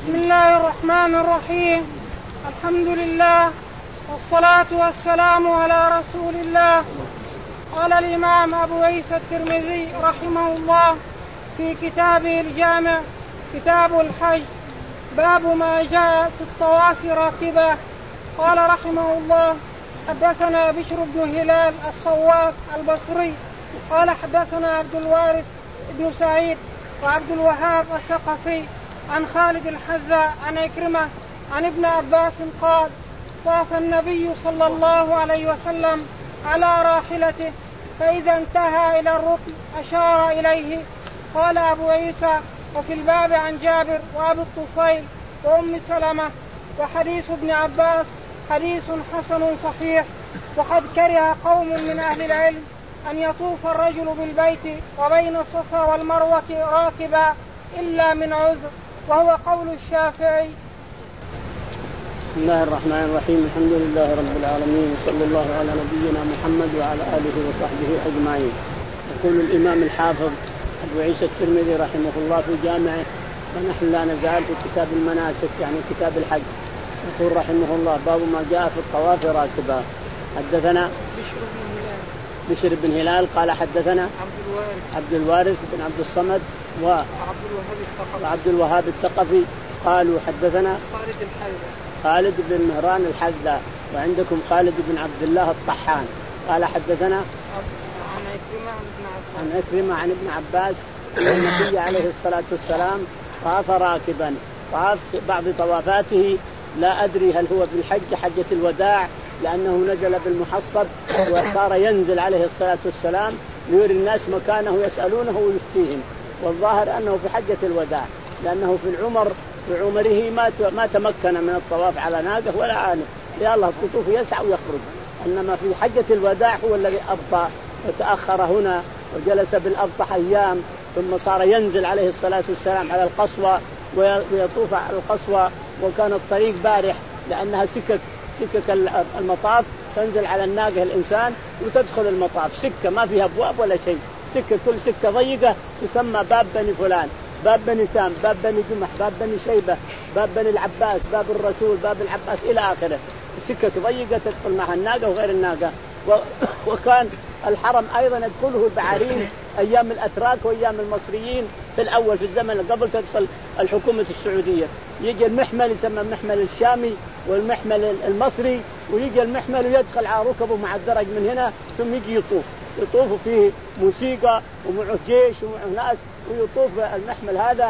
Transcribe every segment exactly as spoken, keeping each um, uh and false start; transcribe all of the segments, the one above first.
بسم الله الرحمن الرحيم. الحمد لله والصلاة والسلام على رسول الله. قال الإمام أبو عيسى الترمذي رحمه الله في كتابه الجامع كتاب الحج باب ما جاء في الطواف راكبا. قال رحمه الله حدثنا بشر بن هلال الصواف البصري قال حدثنا عبد الوارث بن سعيد وعبد الوهاب الثقفي عن خالد الحذاء عن عكرمة عن ابن عباس قال طاف النبي صلى الله عليه وسلم على راحلته فإذا انتهى إلى الركن أشار إليه. قال أبو عيسى وفي الباب عن جابر وأبي الطفيل وأم سلمة. وحديث ابن عباس حديث حسن صحيح. وقد كره قوم من أهل العلم أن يطوف الرجل بالبيت وبين الصفا والمروة راكبا إلا من عذر وهو قول الشافعي. بسم الله الرحمن الرحيم. الحمد لله رب العالمين صلى الله على نبينا محمد وعلى آله وصحبه أجمعين. يقول الإمام الحافظ أبو عيسى الترمذي رحمه الله في جامعه ونحن لا نزال في كتاب المناسك يعني كتاب الحج. يقول رحمه الله باب ما جاء في الطواف راكبا. حدثنا بشر بن هلال قال حدثنا عبد الوارث, عبد الوارث بن عبد الصمد وعبد الوهاب الثقفي قالوا حدثنا خالد الحذاء خالد بن مهران الحذاء وعندكم خالد بن عبد الله الطحان قال حدثنا عن عكرمة عن عكرمة عن ابن عباس أن النبي عليه الصلاة والسلام طاف راكبا. طاف في بعض طوافاته لا أدري هل هو في الحج حجة الوداع لأنه نزل بالمحصب وصار ينزل عليه الصلاة والسلام ليري الناس مكانه يسألونه ويفتيهم. والظاهر أنه في حجة الوداع لأنه في العمر في عمره ما ما تمكن من الطواف على ناقة ولا عانق يلا الطوف يسعى ويخرج. إنما في حجة الوداع هو الذي أبطأ وتأخر هنا وجلس بالأبطح أيام ثم صار ينزل عليه الصلاة والسلام على القصوى ويطوف على القصوى. وكان الطريق بارح لأنها سكك سكك المطاف تنزل على الناقة الإنسان وتدخل المطاف سكة ما فيها أبواب ولا شيء سكة كل سكة ضيقة تسمى باب بني فلان باب بني سام باب بني جمح باب بني شيبة باب بني العباس باب الرسول باب العباس إلى آخره. سكة ضيقة تدخل معها الناقة وغير الناقة. وكان الحرم أيضا يدخله البعارين أيام الأتراك وأيام المصريين في الأول في الزمن قبل تدخل الحكومة السعودية. يجي المحمل يسمى المحمل الشامي والمحمل المصري ويجي المحمل ويدخل على ركبه مع الدرج من هنا ثم يجي يطوف يطوف فيه موسيقى ومعه جيش ومعه ناس ويطوف المحمل هذا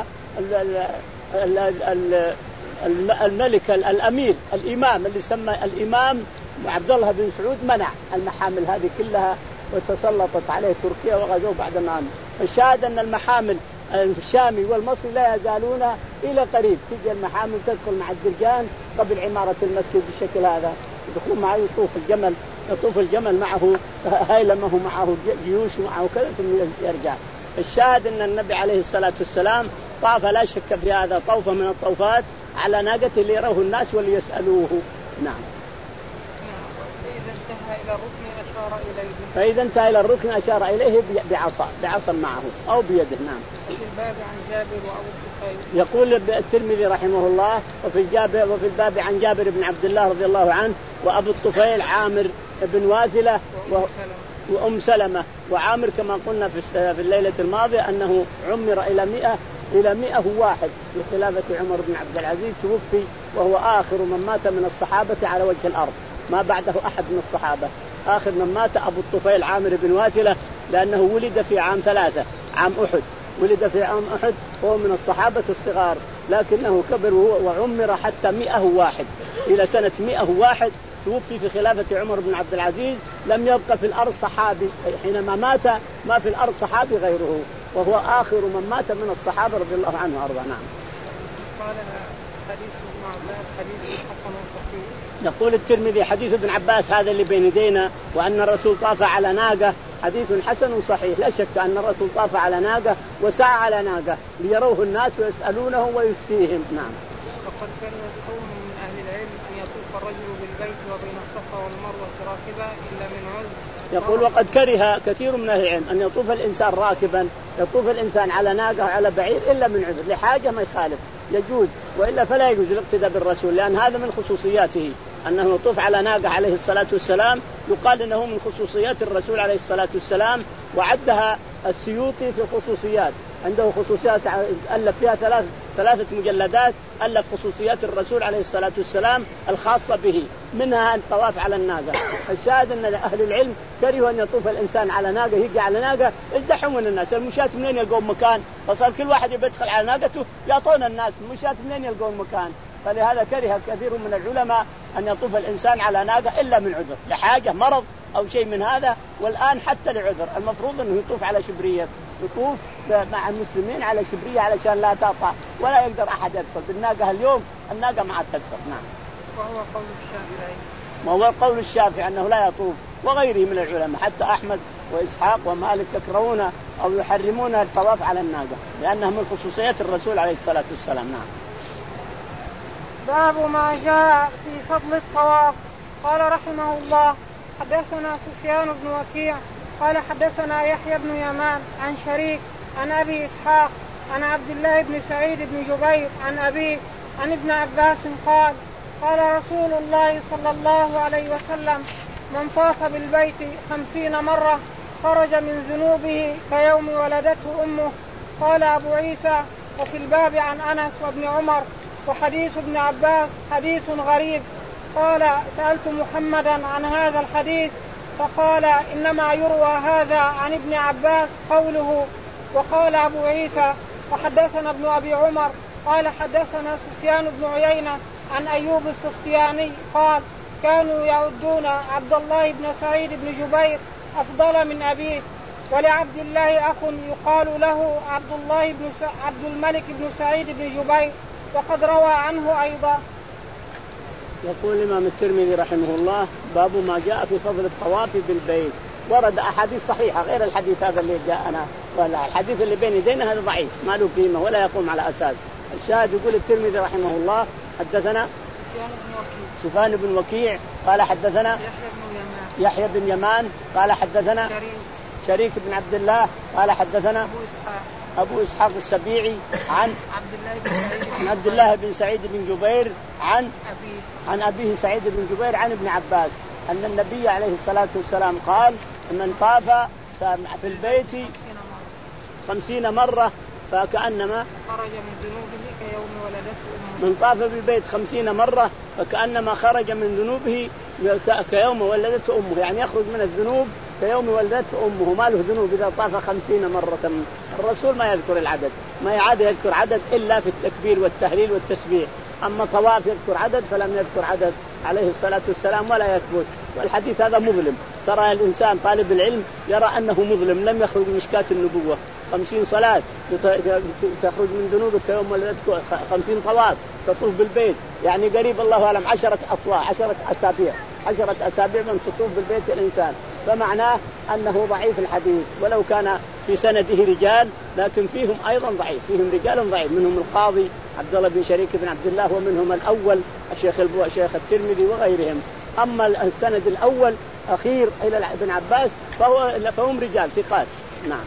الملك الأمير الإمام اللي سمى الإمام عبد الله بن سعود منع المحامل هذه كلها وتسلطت عليه تركيا وغزوه بعد ما أمن. الشاهد أن المحامل الشامي والمصري لا يزالون إلى قريب تجي المحامل تدخل مع الدرجان قبل عمارة المسجد بالشكل هذا يدخل معه يطوف الجمل يطوف الجمل معه هيلمه معه جيوش معه كذا ثم يرجع. الشاهد أن النبي عليه الصلاة والسلام طاف لا شك في هذا طوفة من الطوفات على ناقته ليروه الناس وليسألوه. نعم. فإذا انتهى إلى الركن أشار إليه بعصا بعصا معه أو بيده. نعم. في الباب عن جابر وأبو الطفيل. يقول الترمذي رحمه الله وفي الجابر وفي الباب عن جابر بن عبد الله رضي الله عنه وأبو الطفيل عامر بن واثلة وأم سلمة. وعامر كما قلنا في الليلة الماضية أنه عمر إلى مئة إلى مئة واحد في خلافة عمر بن عبد العزيز توفي وهو آخر من مات من الصحابة على وجه الأرض ما بعده أحد من الصحابة. آخر من مات أبو الطفيل عامر بن واثلة لأنه ولد في عام ثلاثة عام أحد ولد في عام أحد وهو من الصحابة الصغار لكنه كبر وعمر حتى مئة واحد إلى سنة مئة واحد توفي في خلافة عمر بن عبد العزيز. لم يبقى في الأرض صحابي حينما مات ما في الأرض صحابي غيره وهو آخر من مات من الصحابة رضي الله عنه وأرضاه. نعم. قال حديث ابن عباس حديث حسن صحيح. يقول الترمذي حديث ابن عباس هذا اللي بين يدينا وأن الرسول طاف على ناقة حديث حسن صحيح. لا شك أن الرسول طاف على ناقة وسعى على ناقة ليروه الناس ويسألونه ويفتيهم. نعم. وقد كان قوم من أهل العلم أن يطوف الرجل بالبيت وبين الصفا والمروة راكبا إلا من عذر. يقول وقد كره كثير من أهل العلم أن يطوف الإنسان راكبا يطوف الإنسان على ناقة على بعير إلا من عذر لحاجة ما يخالف يجوز، وإلا فلا يجوز الاقتداء بالرسول، لأن هذا من خصوصياته أنه يطوف على ناقة عليه الصلاة والسلام، يقال إنه من خصوصيات الرسول عليه الصلاة والسلام، وعدها السيوطي في الخصوصيات، عنده خصوصيات ألف فيها ثلاث ثلاثة مجلدات، ألف خصوصيات الرسول عليه الصلاة والسلام الخاصة به، منها الطواف على الناقة. الشاهد أن أهل العلم كرهوا أن يطوف الإنسان على ناقة، يجي على ناقة يزدحوا من الناس، المشاة منين يلقون مكان؟ فصار كل واحد يدخل على ناقته يعطون الناس، المشاة منين يلقون مكان؟ فلهذا كره كثير من العلماء أن يطوف الإنسان على ناقة إلا من عذر، لحاجة مرض أو شيء من هذا، والآن حتى لعذر المفروض أنه يطوف على شبرية، يطوف مع المسلمين على شبرية علشان لا تقطع ولا يقدر أحد يدخل بالناقة اليوم، الناقة ما عاد تدخل. نعم. وهو قول الشافعي. ما هو قول الشافعي أنه لا يطوف، وغيره من العلماء حتى أحمد وإسحاق ومالك يكرهون أو يحرمون الطواف على الناقة لأنها من خصوصيات الرسول عليه الصلاة والسلام. نعم. باب ما جاء في فضل الطواف. قال رحمه الله: حدثنا سفيان بن وكيع قال حدثنا يحيى بن يمان عن شريك عن أبي إسحاق عن عبد الله بن سعيد بن جبير عن أبيه عن ابن عباس قال: قال رسول الله صلى الله عليه وسلم: من طاف بالبيت خمسين مرة خرج من ذنوبه كيوم ولدته أمه. قال أبو عيسى: وفي الباب عن أنس وابن عمر وحديث ابن عباس حديث غريب. قال: سألت محمدا عن هذا الحديث فقال: إنما يروى هذا عن ابن عباس قوله. وقال أبو عيسى: وحدثنا ابن أبي عمر قال حدثنا سفيان بن عيينة عن أيوب السختياني قال: كانوا يعدون عبد الله بن سعيد بن جبير أفضل من أبيه، ولعبد الله أخ يقال له عبد الله بن س... عبد الملك بن سعيد بن جبير، وقد روى عنه أيضا. يقول الإمام الترمذي رحمه الله: باب ما جاء في فضل الطواف بالبيت. ورد أحاديث صحيحة غير الحديث هذا اللي جاءنا، ولا الحديث اللي بين يدينا هذا ضعيف ما له قيمة ولا يقوم على أساس. الشاهد يقول الترمذي رحمه الله: حدثنا سفيان بن وكيع قال حدثنا يحيى بن يمان قال حدثنا شريك بن عبد الله قال حدثنا أبو إسحاق, أبو إسحاق السبيعي عن عبد الله بن سعيد, عبد الله بن سعيد بن جبير عن أبيه عن أبيه سعيد بن جبير عن ابن عباس أن النبي عليه الصلاة والسلام قال: من طاف في البيت خمسين مرة فكأنما خرج من ذنوبه كيوم ولدته أمه. من طاف بالبيت خمسين مرة فكأنما خرج من ذنوبه كيوم ولدته أمه، يعني يخرج من الذنوب كيوم ولدته أمه. ما له ذنوب إذا طاف خمسين مرة. الرسول ما يذكر العدد، ما يعاد يذكر عدد إلا في التكبير والتهليل والتسبيح، أما طواف يذكر عدد فلم يذكر عدد عليه الصلاة والسلام ولا يثبت. والحديث هذا مظلم. ترى الإنسان طالب العلم يرى أنه مظلم، لم يخرج من مشكاة النبوة. خمسين صلاة تخرج من ذنوبك يوم ولدتك، خمسين طواف تطوف بالبيت، يعني قريب الله أعلم عشرة أطواف عشرة أسابيع عشرة أسابيع من تطوف بالبيت الإنسان، فمعناه أنه ضعيف الحديث. ولو كان في سنده رجال لكن فيهم أيضا ضعيف، فيهم رجال ضعيف، منهم القاضي عبد الله بن شريك بن عبد الله، ومنهم الأول الشيخ البو شيخ الترمذي وغيرهم. أما السند الأول أخير إلى ابن عباس فهو فهم رجال ثقات. نعم.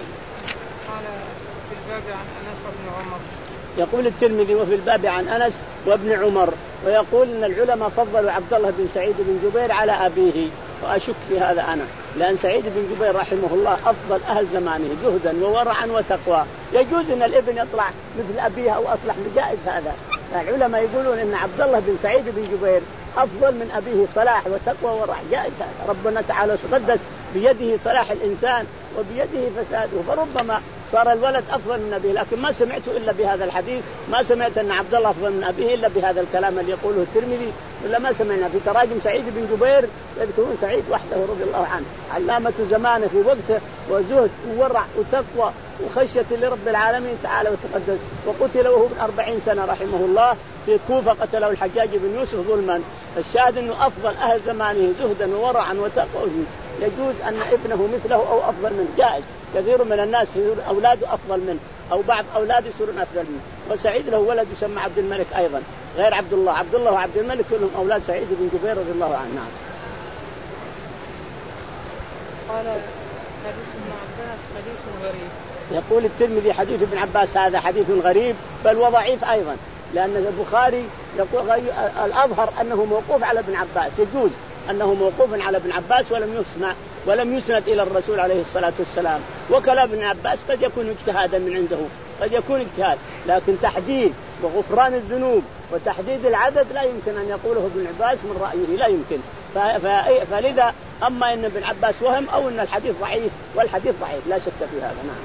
قال في الباب عن أنس وابن عمر. يقول الترمذي: وفي الباب عن أنس وابن عمر، ويقول إن العلماء فضلوا عبد الله بن سعيد بن جبير على أبيه، وأشك في هذا أنا، لأن سعيد بن جبير رحمه الله أفضل أهل زمانه زهدا وورعا وتقوى. يجوز أن الابن يطلع مثل أبيه أو أصلح، بجائز هذا. العلماء يقولون إن عبد الله بن سعيد بن جبير أفضل من أبيه صلاح وتقوى وورع، جائز هذا. ربنا تعالى تقدس بيده صلاح الإنسان وبيده فساده، فربما صار الولد أفضل من أبيه، لكن ما سمعت إلا بهذا الحديث، ما سمعت أن عبد الله أفضل من أبيه إلا بهذا الكلام اللي يقوله الترمذي، ولا ما سمعنا في تراجم سعيد بن جبير يذكرون سعيد وحده رضي الله عنه علامة زمانه في وقته، وزهد وورع وتقوى وخشية لرب العالمين تعالى وتقدس، وقتل وهو من أربعين سنة رحمه الله في كوفة، قتله الحجاج بن يوسف ظلما. الشاهد أنه أفضل أهل زمانه زهدا وورعا وتقوى، يجوز أن ابنه مثله أو أفضل منه، جائز. كثير من الناس أولاده أفضل منه أو بعض أولاده يصيرون أفضل منه. وسعيد له ولد يسمى عبد الملك أيضا غير عبد الله، عبد الله وعبد الملك كلهم أولاد سعيد بن جبير رضي الله عنه. نعم. قال حديث ابن عباس حديث غريب. يقول الترمذي حديث ابن عباس هذا حديث غريب بل وضعيف أيضا، لأن البخاري يقول الأظهر أنه موقوف على ابن عباس، يجوز أنه موقوف على ابن عباس ولم يسمع ولم يسند إلى الرسول عليه الصلاة والسلام. وكلام ابن عباس قد يكون اجتهادا من عنده، قد يكون اجتهاد، لكن تحديد وغفران الذنوب وتحديد العدد لا يمكن أن يقوله ابن عباس من رأيه، لا يمكن. فلذا أما أن ابن عباس وهم أو أن الحديث ضعيف، والحديث ضعيف لا شك في هذا. نعم.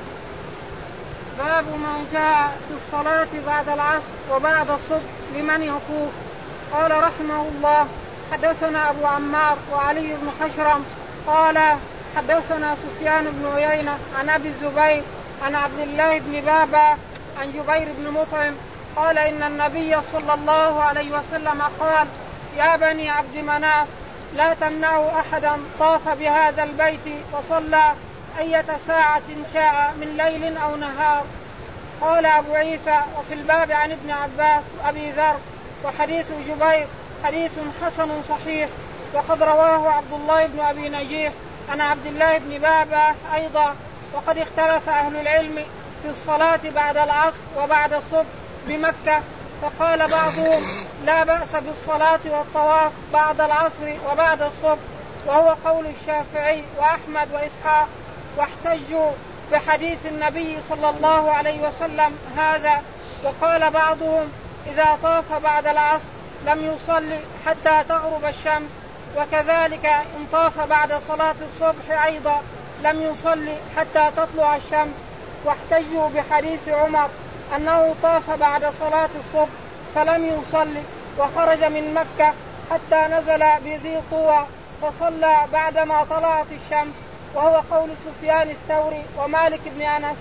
باب ما جاء في الصلاة بعد العصر وبعد الصبح لمن يطوف. قال رحمه الله حدثنا أبو عمار وعلي بن خشرم قال حدثنا سفيان بن عيينة عن أبي الزبير عن عبد الله بن بابا عن جبير بن مطعم قال إن النبي صلى الله عليه وسلم قال يا بني عبد مناف لا تمنعوا أحدا طاف بهذا البيت وصلى أية ساعة شاء من ليل أو نهار. قال أبو عيسى وفي الباب عن ابن عباس وأبي ذر وحديث جبير حديث حسن صحيح، وقد رواه عبد الله بن أبي نجيح عن عبد الله بن بابا أيضا. وقد اختلف أهل العلم في الصلاة بعد العصر وبعد الصبح بمكة، فقال بعضهم لا بأس بالصلاة والطواف بعد العصر وبعد الصبح، وهو قول الشافعي وأحمد وإسحاق، واحتجوا بحديث النبي صلى الله عليه وسلم هذا. وقال بعضهم إذا طاف بعد العصر لم يصلي حتى تغرب الشمس، وكذلك إن طاف بعد صلاة الصبح أيضا لم يصلي حتى تطلع الشمس. واحتجوا بحديث عمر أنه طاف بعد صلاة الصبح فلم يصلي وخرج من مكة حتى نزل بذي طوى فصلى بعدما طلعت الشمس، وهو قول سفيان الثوري ومالك بن أنس.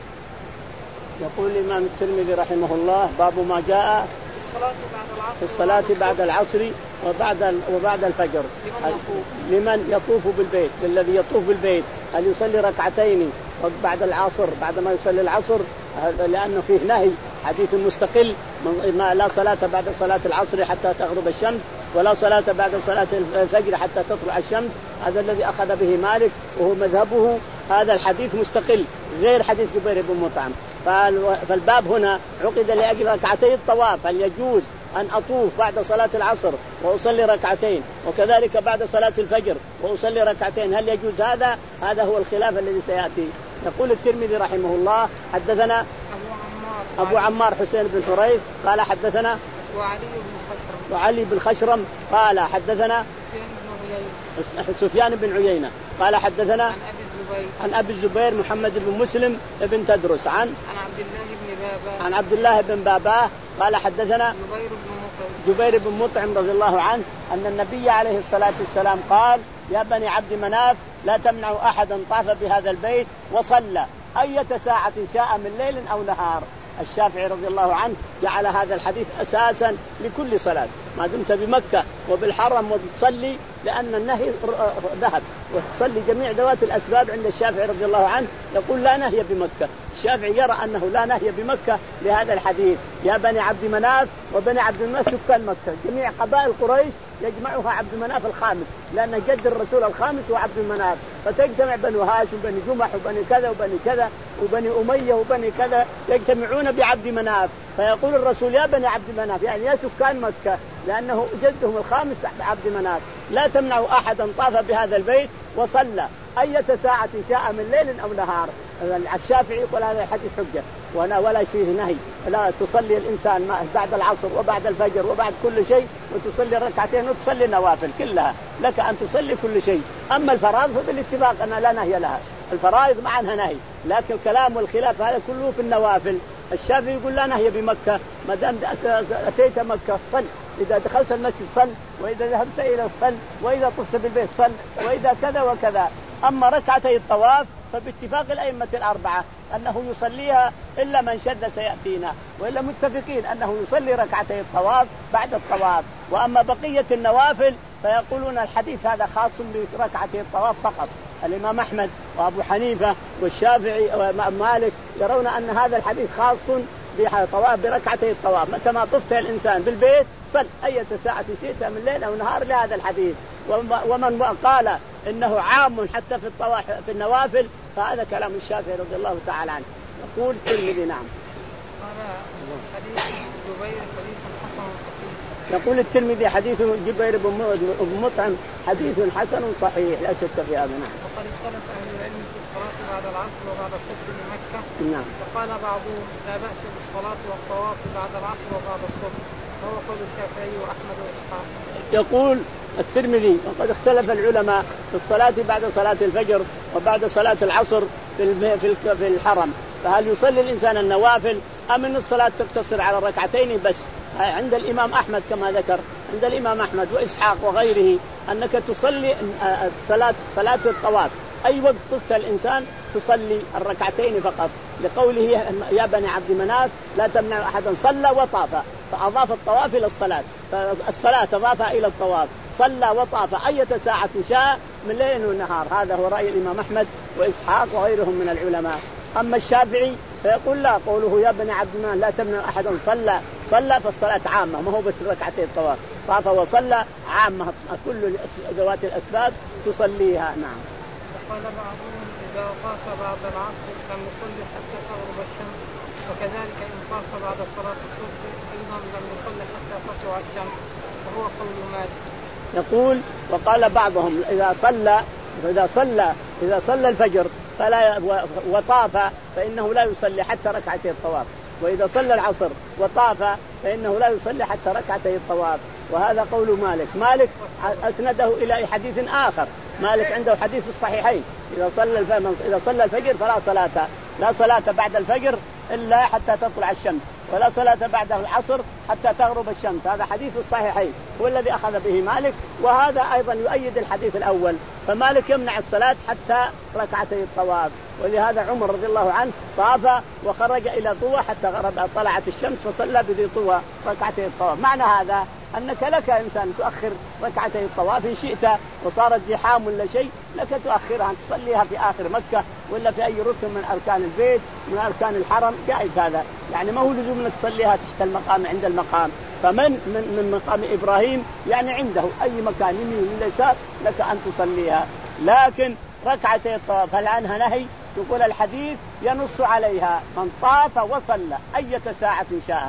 يقول الإمام الترمذي رحمه الله باب ما جاء في الصلاة بعد العصر وبعد وبعد الفجر لمن يطوف بالبيت. الذي يطوف بالبيت هل يصلي ركعتين بعد العصر بعد ما يصلي العصر، لأنه فيه نهي حديث مستقل ما لا صلاة بعد صلاة العصر حتى تغرب الشمس ولا صلاة بعد صلاة الفجر حتى تطلع الشمس. هذا الذي أخذ به مالك وهو مذهبه. هذا الحديث مستقل غير حديث جبير بن مطعم. فالباب هنا عقد لأجل ركعتي الطواف. هل يجوز أن أطوف بعد صلاة العصر وأصلي ركعتين، وكذلك بعد صلاة الفجر وأصلي ركعتين؟ هل يجوز هذا؟ هذا هو الخلاف الذي سيأتي. يقول الترمذي رحمه الله حدثنا أبو عمار حسين بن حريث قال حدثنا وعلي بن خشرم وعلي بن خشرم قال حدثنا سفيان بن عيينة قال حدثنا عن أبي الزبير عن أبي الزبير محمد بن مسلم بن تدرس عن عن عبد الله بن بابا عن عبد الله بن بابا قال حدثنا جبير بن مطعم جبير بن مطعم رضي الله عنه أن النبي عليه الصلاة والسلام قال يا بني عبد مناف لا تمنعوا أحدا طاف بهذا البيت وصلى أية ساعة شاء من ليل أو نهار. الشافعي رضي الله عنه جعل هذا الحديث أساسا لكل صلاة ما دمت بمكة وبالحرم وتصلي، لأن النهي ذهب وتصلي جميع ذوات الأسباب. عند الشافعي رضي الله عنه يقول لا نهي بمكة. الشافعي يرى أنه لا نهي بمكة لهذا الحديث يا بني عبد مناف وبني عبد مناف سكان مكة جميع قبائل قريش يجمعها عبد مناف الخامس، لأن جد الرسول الخامس هو عبد مناف، فتجتمع بنو هاشم وبني جمح وبني كذا وبني كذا وبني أمية وبني كذا يجتمعون بعبد مناف. فيقول الرسول يا بني عبد مناف يعني يا سكان مكة، لأنه جدهم الخامس عبد مناف لا تمنعوا أحدا طاف بهذا البيت وصلى أية ساعة شاء من ليل أو نهار. الشافعي يقول هذا الحديث حجة ولا ولا شيء نهي. لا تصلي الإنسان بعد العصر وبعد الفجر وبعد كل شيء وتصلي ركعتين وتصلي نوافل كلها، لك أن تصلي كل شيء. أما الفرائض فبالاتفاق أن لا نهي لها، الفرائض معناها نهي، لكن الكلام والخلاف هذا كله في النوافل. الشافعي يقول لا نهي بمكة، ما دام أتيت مكة صل، إذا دخلت المسجد صل، وإذا ذهبت إلى الصل، وإذا طفت بالبيت صل، وإذا كذا وكذا. أما ركعتي الطواف فباتفاق الأئمة الأربعة أنه يصليها إلا من شد سيأتينا، وإلا متفقين أنه يصلي ركعتي الطواف بعد الطواف. وأما بقية النوافل فيقولون الحديث هذا خاص بركعتي الطواف فقط. الإمام أحمد وأبو حنيفة والشافعي ومالك يرون أن هذا الحديث خاص بطواف بركعتي الطواف. متى ما طفت الإنسان بالبيت صل أية ساعة شئت من ليل أو نهار لهذا الحديث. ومن قال إنه عام حتى في الطواف في النوافل فهذا كلام الشافعي رضي الله تعالى عنه. يقول الترمذي نعم. حديث جبير حديث حسن صحيح. يقول الترمذي حديث جبير بن مطعم حديث حسن صحيح لا شك في هذا. نعم. وقد اختلف أهل العلم في الصلاة بعد العصر وبعد الصبح بمكة. نعم. وقال بعضهم لا بأس بالصلاة والطواف بعد العصر وبعد الصبح وهو قول الشافعي وأحمد وإسحاق. يقول الترمذي وقد اختلف العلماء في الصلاة بعد صلاة الفجر وبعد صلاة العصر في في الحرم، فهل يصلي الإنسان النوافل أم أن الصلاة تقتصر على ركعتين بس؟ عند الإمام أحمد كما ذكر عند الإمام أحمد وإسحاق وغيره أنك تصلي صلاة صلاة الطواف أي وقت طفت الإنسان تصلي الركعتين فقط، لقوله يا بني عبد مناف لا تمنع أحدا صلى وطاف، فأضاف الطواف إلى الصلاة، فالصلاة أضافها إلى الطواف، صلى وطاف أية ساعة شاء من ليل ونهار. هذا هو رأي الإمام أحمد وإسحاق وغيرهم من العلماء. أما الشافعي فيقول لا، قوله يا بني عبد مناف لا تمنع أحدا صلى صلى فالصلاة عامة ما هو بس ركعتين الطواف، طاف وصلى عامة كل ذوات الأسباب تصليها. نعم. قال بعضهم إذا طاف بعد العصر لم يصلي حتى تغرب الشمس، وكذلك إن طاف بعد صلاة الصبح أيضا لم يصلي حتى تطلع الشمس وهو قول مالك. يقول وقال بعضهم إذا صلى إذا صلى إذا صلى الفجر فلا وطاف فإنه لا يصلي حتى ركعتي الطواف، وإذا صلى العصر وطاف فإنه لا يصلي حتى ركعتي الطواف، وهذا قول مالك. مالك أسنده إلى حديث آخر، مالك عنده حديث في الصحيحين إذا صلى إذا صلى الفجر فلا صلاة لا صلاة بعد الفجر إلا حتى تطلع الشمس، ولا صلاة بعد العصر حتى تغرب الشمس. هذا حديث الصحيحين هو الذي أخذ به مالك، وهذا أيضا يؤيد الحديث الأول، فمالك يمنع الصلاة حتى ركعتي الطواف. ولهذا عمر رضي الله عنه طاف وخرج إلى طوى حتى غرب طلعت الشمس فصلى بذي طوى ركعتي الطواف. معنى هذا أنك لك إنسان تؤخر ركعتي الطواف إن شئت وصارت زحام ولا شيء لك تؤخرها تصليها في آخر مكة ولا في أي ركن من أركان البيت من أركان الحرم، جائز هذا، يعني ما هو لزوم أنك تصليها تحت المقام عند المقام. فمن من, من مقام إبراهيم يعني عنده أي مكان يمين ولا يسار لك أن تصليها، لكن ركعتي الطواف هل عنها نهي؟ يقول الحديث ينص عليها من طاف وصلى أية ساعة شاء،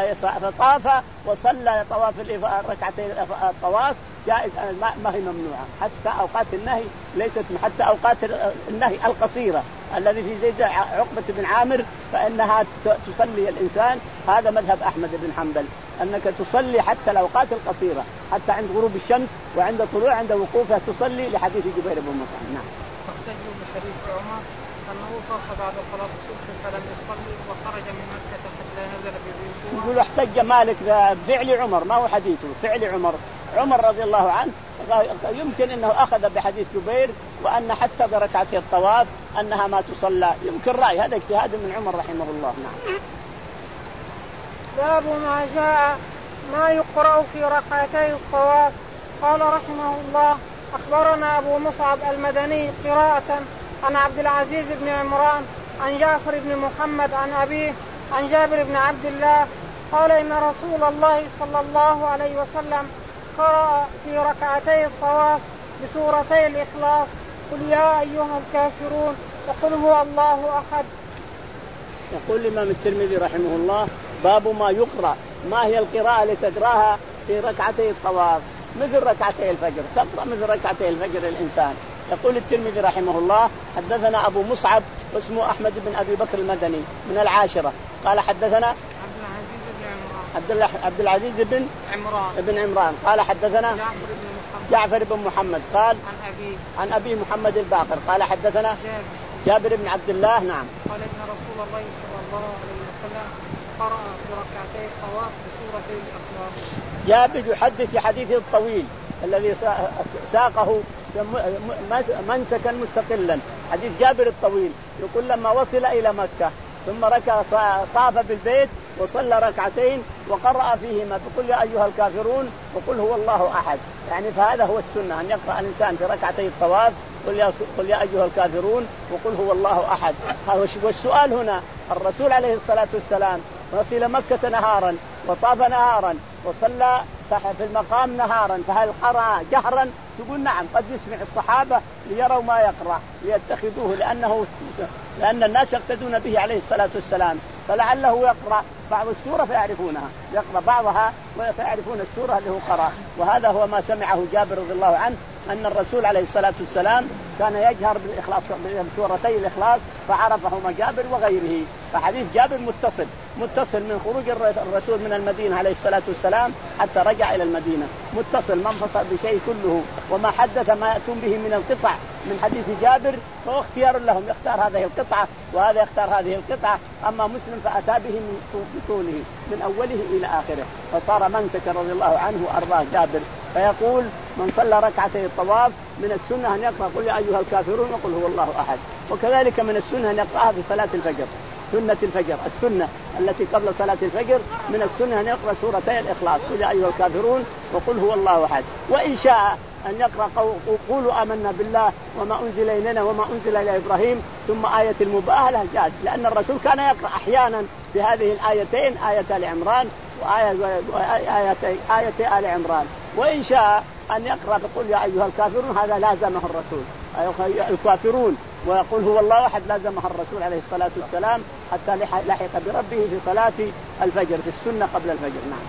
فطاف وصلى طواف ركعتين الطواف جائز، ما هي ممنوعة حتى أوقات النهي، ليست حتى أوقات النهي القصيرة الذي في زيد عقبة بن عامر فإنها تصلي الإنسان. هذا مذهب أحمد بن حنبل أنك تصلي حتى الأوقات القصيرة حتى عند غروب الشمس وعند طلوع عند وقوفها تصلي لحديث جبير بن مطعم. نعم. واحتجوا بحديث عمر أنه طاف بعد صلاة الصبح فلم يصلي وخرج من مكة حتى نزل بذي طوى. يقول احتج مالك بفعل عمر، ما هو حديثه، فعل عمر عمر رضي الله عنه، يمكن أنه أخذ بحديث جبير وأن حتى بركعتي الطواف أنها ما تصلى، يمكن رأي هذا اجتهاد من عمر رحمه الله. نعم. باب ما جاء ما يقرأ في ركعتي الطواف. قال رحمه الله أخبرنا أبو مصعب المدني قراءة عن عبد العزيز بن عمران عن جعفر بن محمد عن أبيه عن جابر بن عبد الله قال إن رسول الله صلى الله عليه وسلم قرأ في ركعتي الطواف بسورتي الإخلاص قل يا أيها الكافرون وقل هو الله أحد. يقول الإمام الترمذي رحمه الله باب ما يقرأ، ما هي القراءة التي تقرأها في ركعتي الطواف؟ مثل ركعتي الفجر، تقرأ مثل ركعتي الفجر الإنسان. يقول الترمذي رحمه الله حدثنا أبو مصعب واسمه أحمد بن أبي بكر المدني من العاشرة قال حدثنا عبد الله عبد العزيز بن عمران بن عمران قال حدثنا جعفر بن محمد جعفر بن محمد قال عن أبي عن أبي محمد الباقر قال حدثنا جابر, جابر بن عبد الله. نعم. قال إن رسول الله صلى الله عليه وسلم قرأ في ركعتي الطواف بسورة الإخلاص. جابر يحدث في حديثه الطويل الذي ساقه منسكا مستقلا، حديث جابر الطويل، يقول لما وصل إلى مكة ثم ركع طاف بالبيت وصلى ركعتين وقرأ فيهما بقول يا أيها الكافرون وقل هو الله أحد، يعني فهذا هو السنة أن يقرأ الإنسان في ركعتي الطواف قل يا, قل يا أيها الكافرون وقل هو الله أحد. والسؤال هنا الرسول عليه الصلاة والسلام وصل مكة نهارا وطاف نهارا وصلى في المقام نهارا فهل قرأ جهرا؟ تقول نعم، قد يسمع الصحابة ليروا ما يقرأ ليتخذوه، لأنه لأن الناس يقتدون به عليه الصلاة والسلام، فلعله يقرأ بعض السورة فيعرفونها، يقرأ بعضها ويعرفون السورة اللي هو قرأ. وهذا هو ما سمعه جابر رضي الله عنه أن الرسول عليه الصلاة والسلام كان يجهر بالإخلاص بسورتي الإخلاص فعرفهما جابر وغيره. فحديث جابر متصل متصل من خروج الرسول من المدينة عليه الصلاة والسلام حتى رجع إلى المدينة، متصل ما انفصل بشيء كله. وما حدث ما يأتون به من القطع من حديث جابر فهو اختيار لهم، يختار هذه القطعة وهذا يختار هذه القطعة. أما مسلم فأتى به من طوله من أوله إلى آخره، فصار منسك رضي الله عنه وأرضاه جابر. فيقول من صلى ركعتي الطواف من السنة أن يقرأ قل يا أيها الكافرون وقل هو الله أحد. وكذلك من السنة أن يقرأها في صلاة الفجر، سنة الفجر السنة التي قبل صلاة الفجر من السنة أن يقرأ سورتي الإخلاص قل يا أيها الكافرون وقل هو الله أحد. وإن شاء أن يقرأ قولوا آمنا بالله وما أنزل إلينا وما أنزل إلى إبراهيم ثم آية المباهلة جاز، لأن الرسول كان يقرأ أحيانا في هذه الآيتين آية آل عمران وآية آية آل عمران. وإن شاء أن يقرأ بقول يا أيها الكافرون هذا لازمه الرسول الكافرون، ويقول هو الله أحد لازمه الرسول عليه الصلاة والسلام حتى لحق بربه في صلاة الفجر في السنة قبل الفجر. نعم.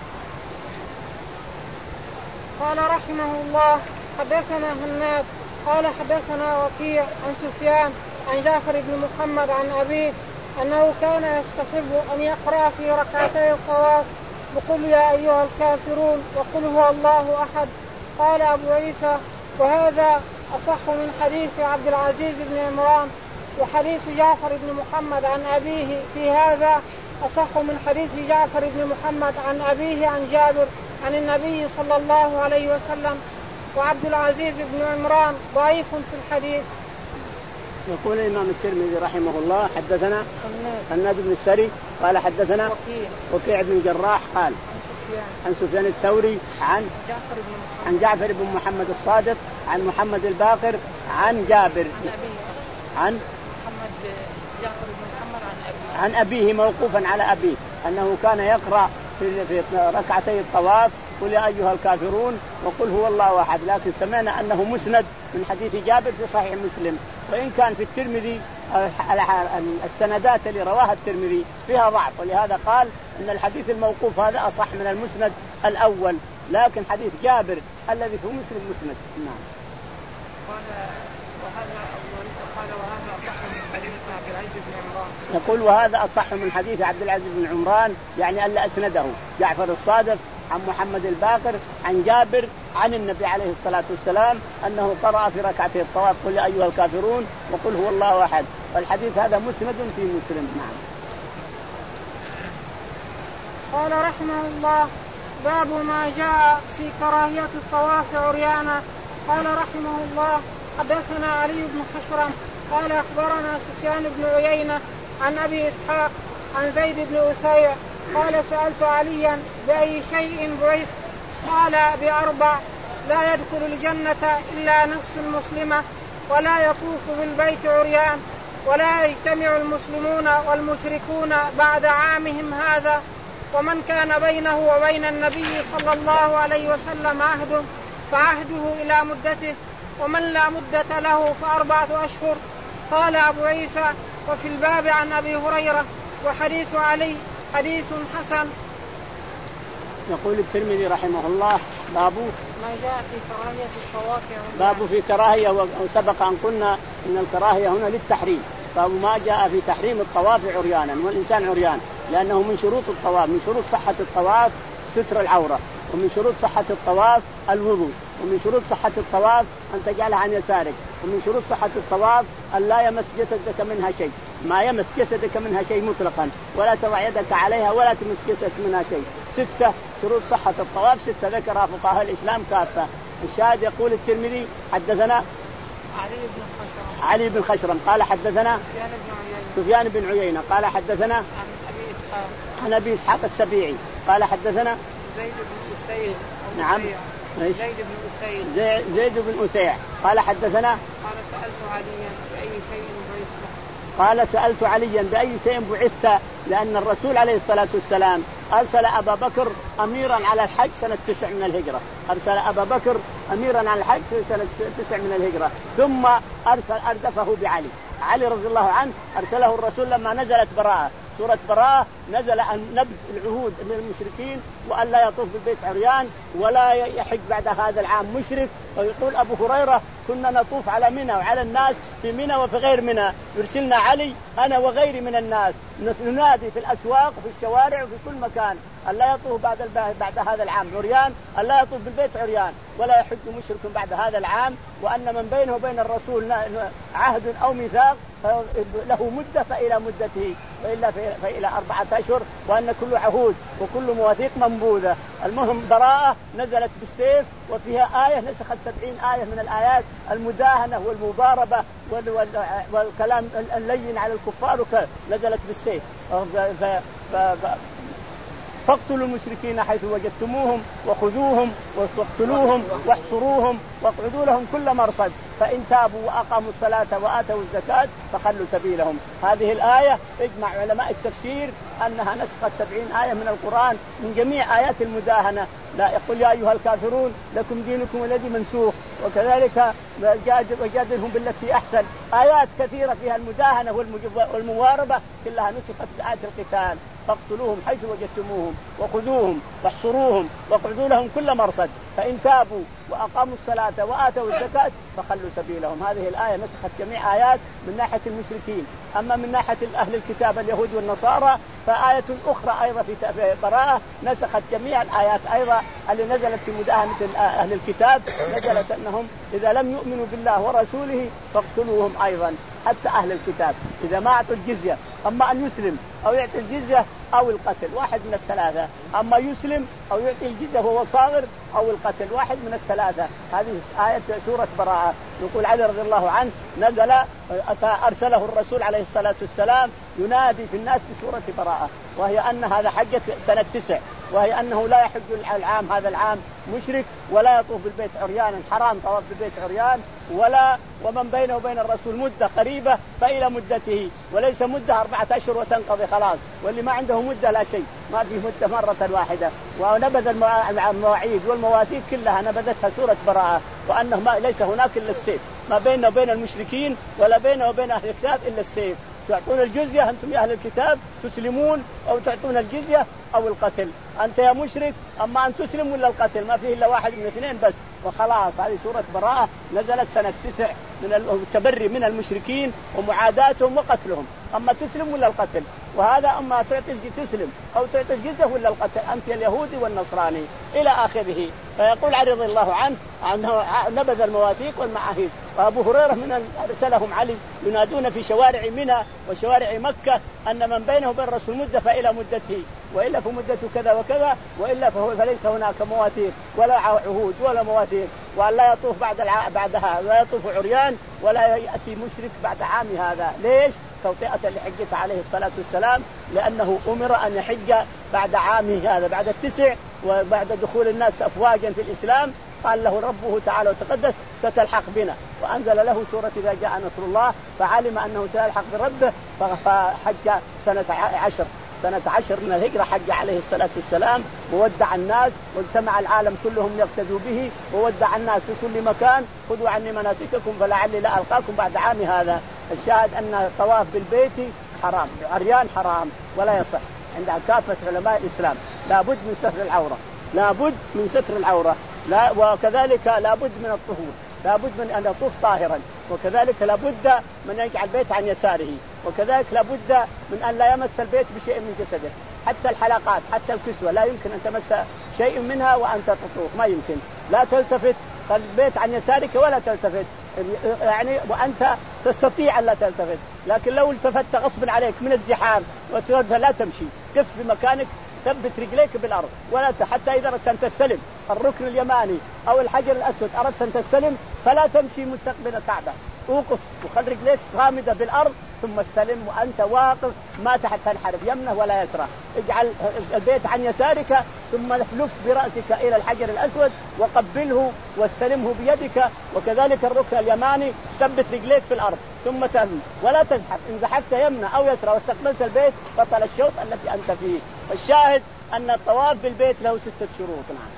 قال رحمه الله حدثنا هناد قال حدثنا وكيع عن سفيان عن جعفر بن محمد عن أبيه أنه كان يستحب أن يقرأ في ركعتي الطواف بقل يا أيها الكافرون وقل هو الله أحد. قال أبو عيسى وهذا أصح من حديث عبد العزيز بن عمران، وحديث جعفر بن محمد عن أبيه في هذا أصح من حديث جعفر بن محمد عن أبيه عن جابر عن النبي صلى الله عليه وسلم، وعبد العزيز بن عمران ضعيف في الحديث. يقول الإمام الترمذي رحمه الله حدثنا هناد بن السري قال حدثنا وكيع, وكيع بن جراح قال عن سفيان الثوري عن جعفر بن محمد عن جعفر بن محمد الصادق عن محمد الباقر عن جابر عن محمد جعفر بن محمد عن أبيه عن أبيه موقوفا على أبيه أنه كان يقرأ في ركعتي الطواف قل يا أيها الكافرون وقل هو الله أحد، لكن سمعنا أنه مسند من حديث جابر في صحيح مسلم. وإن كان في الترمذي السندات اللي رواها الترمذي فيها ضعف، ولهذا قال أن الحديث الموقوف هذا أصح من المسند الأول، لكن حديث جابر الذي في مسلم مسند. نعم. يقول وهذا أصح من حديث عبد العزيز بن عمران، يعني ألا أسنده جعفر الصادق عن محمد الباقر عن جابر عن النبي عليه الصلاة والسلام أنه قرأ في ركعتي الطواف قل يا أيها الكافرون وقل هو الله أحد، والحديث هذا مسند في مسلم. نعم. قال رحمه الله باب ما جاء في كراهية الطواف عريانا. قال رحمه الله حدثنا علي بن خشرم قال أخبرنا سفيان بن عيينة عن أبي إسحاق عن زيد بن أسيع قال سألت عليا بأي شيء بعثت؟ قال بأربع: لا يدخل الجنة إلا نفس مسلمة، ولا يطوف بالبيت عريان، ولا يجتمع المسلمون والمشركون بعد عامهم هذا، ومن كان بينه وبين النبي صلى الله عليه وسلم عهد فعهده إلى مدته، ومن لا مدة له فأربعة أشهر. قال أبو عيسى: وفي الباب عن أبي هريرة وحديث علي حديث حسن. يقول الترمذي رحمه الله باب ما جاء في كراهية الطواف عريانا. باب في كراهية، وسبق أن قلنا أن الكراهية هنا للتحريم، باب ما جاء في تحريم الطواف عريانا، والإنسان عريان، لأنه من شروط الطواف من شروط صحة الطواف ستر العورة، ومن شروط صحة الطواف الوضوء، ومن شروط صحة الطواف أن تجعلها عن يسارك، ومن شروط صحة الطواف أن لا يمس جسدك منها شيء، ما يمس جسدك منها شيء مطلقا، ولا تضع يدك عليها ولا تمس جسدك منها شيء. ستة شروط صحة الطواف، ستة ذكرها فقهاء الإسلام كافة. الشاهد يقول الترمذي حدثنا علي بن خشرم علي بن خشرم قال حدثنا سفيان بن عيينة سفيان بن عيينة قال حدثنا عن أبي إسحاق عن أبي إسحاق السبيعي قال حدثنا زيد بن أسيع. نعم زيد بن أسيع زي زيد بن أسيع قال حدثنا قال سألت عليا بأي شيء بعثت؟ قال سألت عليا بأي شيء بعثت، لأن الرسول عليه الصلاة والسلام أرسل أبا بكر أميرا على الحج سنة تسع من الهجرة، أرسل أبا بكر أميرا على الحج سنة تسع من الهجرة، ثم أرسل أردفه بعلي، علي رضي الله عنه أرسله الرسول لما نزلت براءة، سورة براءة نزل عن نبذ العهود من المشركين وأن لا يطوف بالبيت عريان ولا يحج بعد هذا العام مشرك. ويقول أبو هريرة كنا نطوف على منى وعلى الناس في منى وفي غير منى، يرسلنا علي أنا وغيري من الناس ننادي في الأسواق وفي الشوارع وفي كل مكان أن لا يطوف بعد بعد هذا العام عريان، أن لا يطوف بالبيت عريان ولا يحج مشرك بعد هذا العام، وأن من بينه وبين الرسول عهد أو ميثاق له مدة فإلى مدته وإلا فإلى أربعة أشهر، وأن كل عهود وكل مواثيق منبوذة. المهم براءة نزلت بالسيف وفيها آية نسخت سبعين آية من الآيات المداهنة والمضاربة والكلام اللين على الكفار نزلت بالسيف. فاقتلوا المشركين حيث وجدتموهم وخذوهم واقتلوهم واحصروهم واقعدوا لهم كل مرصد، فإن تابوا وأقاموا الصلاة وآتوا الزكاة فخلوا سبيلهم. هذه الآية اجمع علماء التفسير أنها نسخت سبعين آية من القرآن من جميع آيات المداهنة. لا يقول يا أيها الكافرون لكم دينكم الذي منسوخ، وكذلك وجادلهم بالتي أحسن، آيات كثيرة فيها المداهنة والمواربة كلها نسخت بآية القتال. فاقتلوهم حيث وجدتموهم وخذوهم واحصروهم واقعدوا لهم كل مرصد، فإن تابوا وأقاموا الصلاة وآتوا الزكاة فخلوا سبيلهم. هذه الآية نسخت جميع آيات من ناحية المشركين. أما من ناحية أهل الكتاب اليهود والنصارى فآية أخرى أيضا في براءة نسخت جميع الآيات أيضا اللي نزلت في مداهنة أهل الكتاب، نزلت أنهم إذا لم يؤمنوا بالله ورسوله فاقتلوهم أيضا حتى أهل الكتاب إذا ما أعطوا الجزية، أما أن يسلم أو يعطي الجزية أو القتل واحد من الثلاثة، أما يسلم أو يعطي الجزية وهو صاغر أو القتل واحد من الثلاثة. هذه آية سورة براءة. يقول علي رضي الله عنه نزل أرسله الرسول عليه الصلاة والسلام ينادي في الناس بسورة براءة، وهي أن هذا حجة سنة تسع، وهي أنه لا يحج العام هذا العام مشرك ولا يطوف بالبيت عريانا، حرام طواف بالبيت عريان، ولا ومن بينه وبين الرسول مدة قريبة فإلى مدته، وليس مدة أربعة أشهر وتنقضي خلاص، واللي ما عنده مدة لا شيء، ما فيه مدة مرة واحدة. ونبذ المواعيد والمواثيق كلها نبذتها سورة براءة، وأنه ما ليس هناك إلا السيف، ما بيننا وبين المشركين ولا بيننا وبين أهل الكتاب إلا السيف. تعطون الجزية أنتم يا أهل الكتاب تسلمون أو تعطون الجزية أو القتل، أنت يا مشرك أما أن تسلم ولا القتل، ما فيه إلا واحد من اثنين بس وخلاص. هذه سورة براءة نزلت سنة تسع من التبري من المشركين ومعاداتهم وقتلهم، أما تسلم ولا القتل. وهذا أما تعطي تسلم أو تعطي الجزية ولا القتل، أنت اليهودي والنصراني إلى آخره. فيقول علي رضي الله عنه أنه نبذ المواثيق والمعاهيد. وأبو هريرة من أرسلهم علي ينادون في شوارع منى وشوارع مكة أن من بينه وبين الرسول مدة فإلى مدته، وإلا فمدته كذا وكذا، وإلا فهو فليس هناك مواثيق ولا عهود ولا مواثيق، وأن لا يطوف بعد الع... بعدها لا يطوف عريان ولا يأتي مشرك بعد عام هذا. ليش؟ توطئة لحجة عليه الصلاة والسلام، لأنه أمر أن يحج بعد عامه هذا بعد التسع وبعد دخول الناس أفواجا في الإسلام. قال له ربه تعالى وتقدس ستلحق بنا، وأنزل له سورة إذا جاء نصر الله، فعلم أنه سيلحق بربه فحج سنة عشر سنة عشر من الهجرة حج عليه الصلاة والسلام، وودع الناس واجتمع العالم كلهم يقتدوا به، وودع الناس في كل مكان خذوا عني مناسككم فلعلي لا ألقاكم بعد عام هذا. الشاهد أن الطواف بالبيت حرام، عريان حرام ولا يصح عند كافة علماء الإسلام. لابد من ستر العورة، لابد من ستر العورة، لا وكذلك لابد من الطهور، لابد من أن يطوف طاهرا، وكذلك لابد من أن يجعل البيت عن يساره، وكذلك لابد من أن لا يمس البيت بشيء من جسده، حتى الحلقات حتى الكسوة لا يمكن أن تمس شيء منها وأنت تطوف، ما يمكن. لا تلتفت، البيت عن يسارك ولا تلتفت، يعني وأنت تستطيع أن لا تلتفت، لكن لو التفت غصب عليك من الزحام لا تمشي، قف بمكانك، ثبت رجليك بالأرض ولا حتى إذا أردت أن تستلم الركن اليماني أو الحجر الأسود أردت أن تستلم فلا تمشي مستقبل الكعبة، اوقف وخل رجليك غامضة بالأرض ثم استلم وأنت واقف، ما تحت تنحرف يمنه ولا يسره. اجعل البيت عن يسارك ثم لف برأسك إلى الحجر الأسود وقبله واستلمه بيدك، وكذلك الركن اليماني ثبت رجليك في الأرض ثم تهم ولا تزحف. إن زحفت يمنه أو يسره واستقبلت البيت بطل الشوط التي أنت فيه. الشاهد أن الطواف بالبيت له ستة شروط. نعم.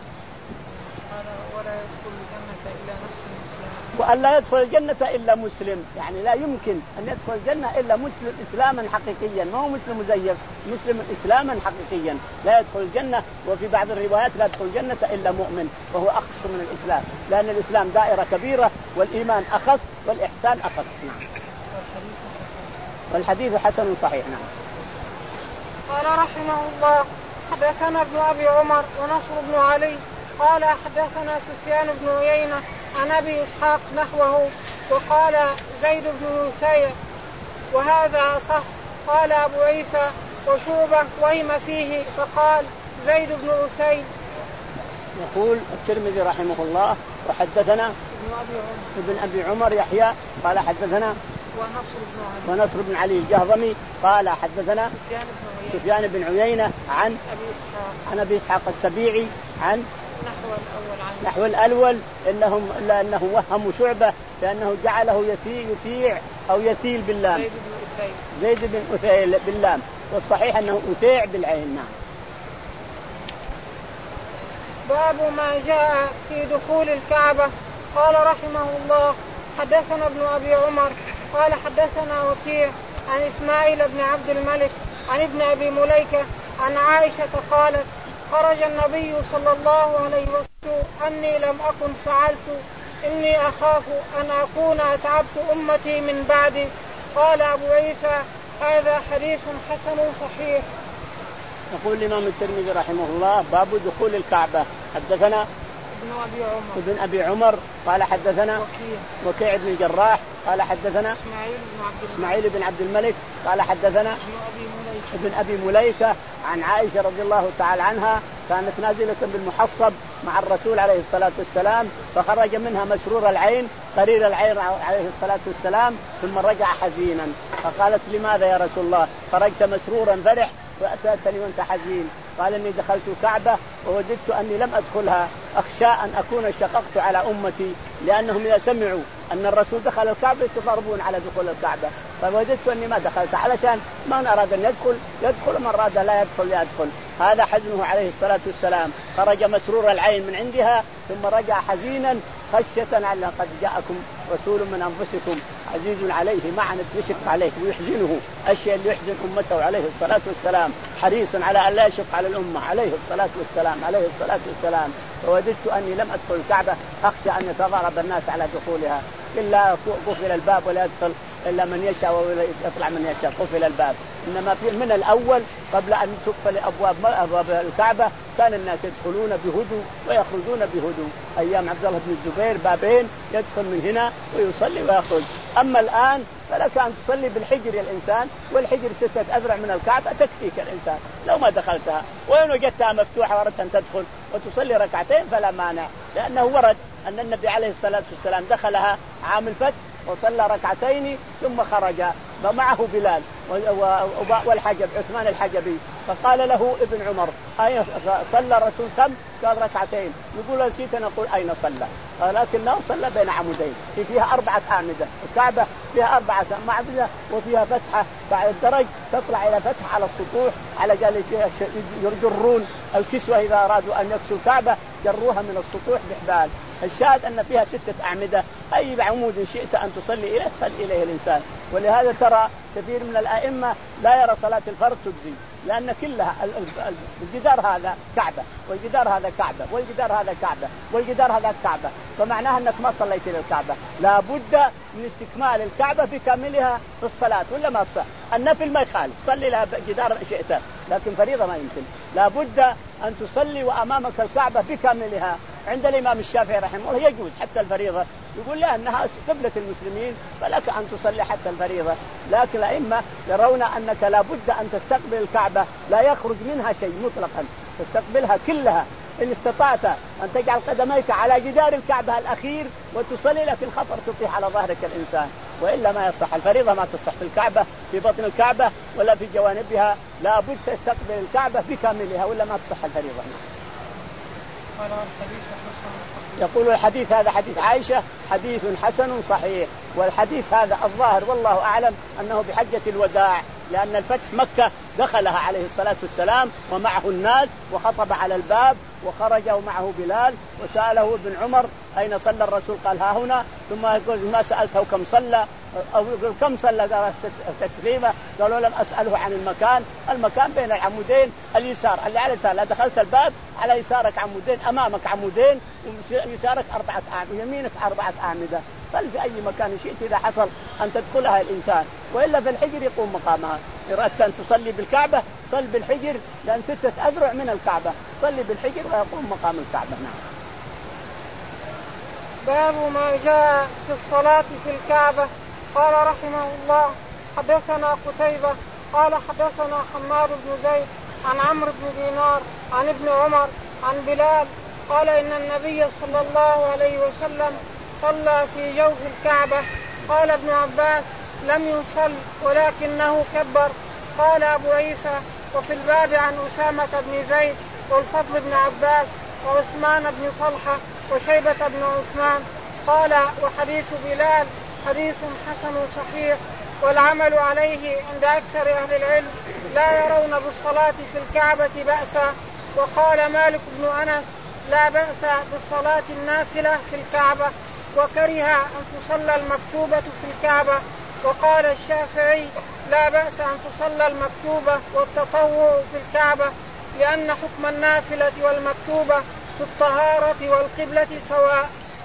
ولا يدخل الجنة إلا مسلم. وأن لا يدخل الجنة إلا مسلم، يعني لا يمكن أن يدخل الجنة إلا مسلم إسلاما حقيقيا، ما هو مسلم مزيف، مسلم إسلاما حقيقيا لا يدخل الجنة. وفي بعض الروايات لا يدخل الجنة إلا مؤمن، وهو أخص من الإسلام، لأن الإسلام دائرة كبيرة والإيمان أخص والإحسان أخص. نعم. والحديث حسن صحيح. نعم. قال رحمه الله حدثنا ابن أبي عمر ونصر بن علي قال حدثنا سفيان بن عيينة عن أبي إسحاق نحوه وقال زيد بن نسير وهذا صح. قال أبو عيسى وشوبة وهم فيه فقال زيد بن أسيد. يقول الترمذي رحمه الله وحدثنا ابن أبي عمر ابن أبي عمر يحيى قال حدثنا ونصر بن علي ونصر بن علي الجهضمي قال حدثنا سفيان بن عيينة سفيان بن عيينة عن أبي إسحاق عن أبي إسحاق السبيعي عن نحو الأول عن نحو الأول إنهم إلا أنه وهموا شعبة لأنه جعله يثيع يثيع أو يثيل باللام زيد بن أسيد زيد بن أثيل باللام، والصحيح أنه أثيع بالعين. نعم. باب ما جاء في دخول الكعبة. قال رحمه الله حدثنا ابن أبي عمر قال حدثنا وكيع عن إسماعيل بن عبد الملك عن ابن أبي مليكة عن عائشة قالت خرج النبي صلى الله عليه وسلم أني لم أكن فعلت إني أخاف أن أكون أتعبت أمتي من بعدي. قال أبو عيسى هذا حديث حسن صحيح. يقول الإمام الترمذي رحمه الله باب دخول الكعبة. حدثنا ابن أبي عمر ابن أبي عمر قال حدثنا وكيع وكيع بن الجراح قال حدثنا إسماعيل بن عبد الملك إسماعيل بن عبد الملك قال حدثنا ابن أبي مليكة ابن أبي مليكة عن عائشة رضي الله تعالى عنها كانت نازلة بالمحصب مع الرسول عليه الصلاة والسلام فخرج منها مسرور العين قرير العين عليه الصلاة والسلام ثم رجع حزينا فقالت لماذا يا رسول الله خرجت مسرورا فرح وأتيتني وأنت حزين؟ قال إني دخلت الكعبة ووجدت أني لم أدخلها أخشى أن أكون شققت على أمتي لأنهم إذا سمعوا أن الرسول دخل الكعبة يتضربون على دخول الكعبة فوجدت أني ما دخلت علشان من أراد أن يدخل يدخل من أراد لا يدخل يدخل. هذا حزنه عليه الصلاة والسلام خرج مسرور العين من عندها ثم رجع حزينا خشية على قد جاءكم رسول من أنفسكم عزيز عليه ما عنت يشق عليه ويحزنه الشيء اللي يحزن أمته عليه الصلاة والسلام حريصا على أن لا يشق على الأمة عليه الصلاة والسلام عليه الصلاة والسلام. فوجدت أني لم أدخل الكعبة أخشى أن يتضارب الناس على دخولها إلا قفل الباب ولا يدخل إلا من يشاء ويطلع من يشاء قفل الباب. إنما في من الأول قبل أن تقفل أبواب أبواب الكعبة كان الناس يدخلون بهدوء ويخرجون بهدوء. أيام عبد الله بن الزبير بابين يدخل من هنا ويصلي ويخرج. أما الآن فلك أن تصلي بالحجر يا الإنسان والحجر ستة أذرع من الكعبة تكفيك الإنسان لو ما دخلتها وإن وجدتها مفتوحة وردت أن تدخل وتصلي ركعتين فلا مانع لأنه ورد أن النبي عليه الصلاة والسلام دخلها عام الفتح وصلى ركعتين ثم خرج ومعه بلال والحجب عثمان الحجبي فقال له ابن عمر أين صلى الرسول كم؟ قال ركعتين. يقول نسيت أن أقول أين صلى ولكنه صلى بين عمودين فيها أربعة أعمدة الكعبة فيها أربعة أعمدة وفيها فتحة بعد الدرج تطلع إلى فتحة على السطوح على جال يجرون الكسوة إذا أرادوا أن يكسوا الكعبة جروها من السطوح بحبال. الشاهد أن فيها ستة أعمدة أي عمود شئت أن تصلي إليه تصلي إليه الإنسان. ولهذا ترى كثير من الأئمة لا يرى صلاة الفرض تجزي لأن كلها الجدار هذا كعبة والجدار هذا كعبة والجدار هذا كعبة والجدار هذا كعبة فمعناها أنك ما صليت إلى الكعبة. لا بد من استكمال الكعبة بكاملها في الصلاة ولا ما صح. النفل ما يخالف صلي لها جدار شئت لكن فريضة ما يمكن. لا بد أن تصلي وأمامك الكعبة بكاملها. عند الإمام الشافعي رحمه الله يجوز حتى الفريضة يقول لا أنها قبلة المسلمين فلك أن تصلي حتى الفريضة. لكن الأئمة يرون أنك لا بد أن تستقبل الكعبة لا يخرج منها شيء مطلقا تستقبلها كلها. إن استطعت أن تجعل قدميك على جدار الكعبة الأخير وتصلي لك الخطر تطيح على ظهرك الإنسان وإلا ما يصح. الفريضة ما تصح في الكعبة في بطن الكعبة ولا في جوانبها لا بد تستقبل الكعبة بكاملها ولا ما تصح الفريضة. يقول الحديث هذا حديث عائشة حديث حسن صحيح. والحديث هذا الظاهر والله أعلم أنه بحجة الوداع لأن الفتح مكة دخلها عليه الصلاة والسلام ومعه الناس وخطب على الباب، وخرج ومعه بلال وسأله ابن عمر أين صلى الرسول؟ قال ها هنا. ثم يقول ما سألته كم صلى أو يقول كم صلى؟ قال تسليمة. قالوا لم أسأله عن المكان. المكان بين العمودين اليسار اللي على اليسار، لا دخلت الباب على يسارك عمودين، أمامك عمودين، ويسارك أربعة أعمدة، يمينك أربعة أعمدة. صل في أي مكان شئت إذا حصل أن تدخلها الإنسان، وإلا في الحجر يقوم مقامها. إذا أردت أن تصلي بالكعبة صل بالحجر، لأن ستة أذرع من الكعبة، صلي بالحجر ويقوم مقام الكعبة. نعم. باب ما جاء في الصلاة في الكعبة. قال رحمه الله حدثنا قتيبة قال حدثنا حماد بن زيد عن عمرو بن دينار عن ابن عمر عن بلال قال إن النبي صلى الله عليه وسلم صلى في جوف الكعبة. قال ابن عباس لم يصل ولكنه كبر. قال أبو عيسى وفي الباب عن أسامة بن زيد والفضل بن عباس وعثمان بن طلحة وشيبة بن عثمان. قال وحديث بلال حديث حسن صحيح والعمل عليه عند أكثر أهل العلم، لا يرون بالصلاة في الكعبة بأسا. وقال مالك بن أنس لا بأس بالصلاة النافلة في الكعبة، وكره أن تصلى المكتوبة في الكعبة. وقال الشافعي لا بأس أن تصلى المكتوبة والتطوع في الكعبة، لأن حكم النافلة والمكتوبة في الطهارة والقبلة سواء.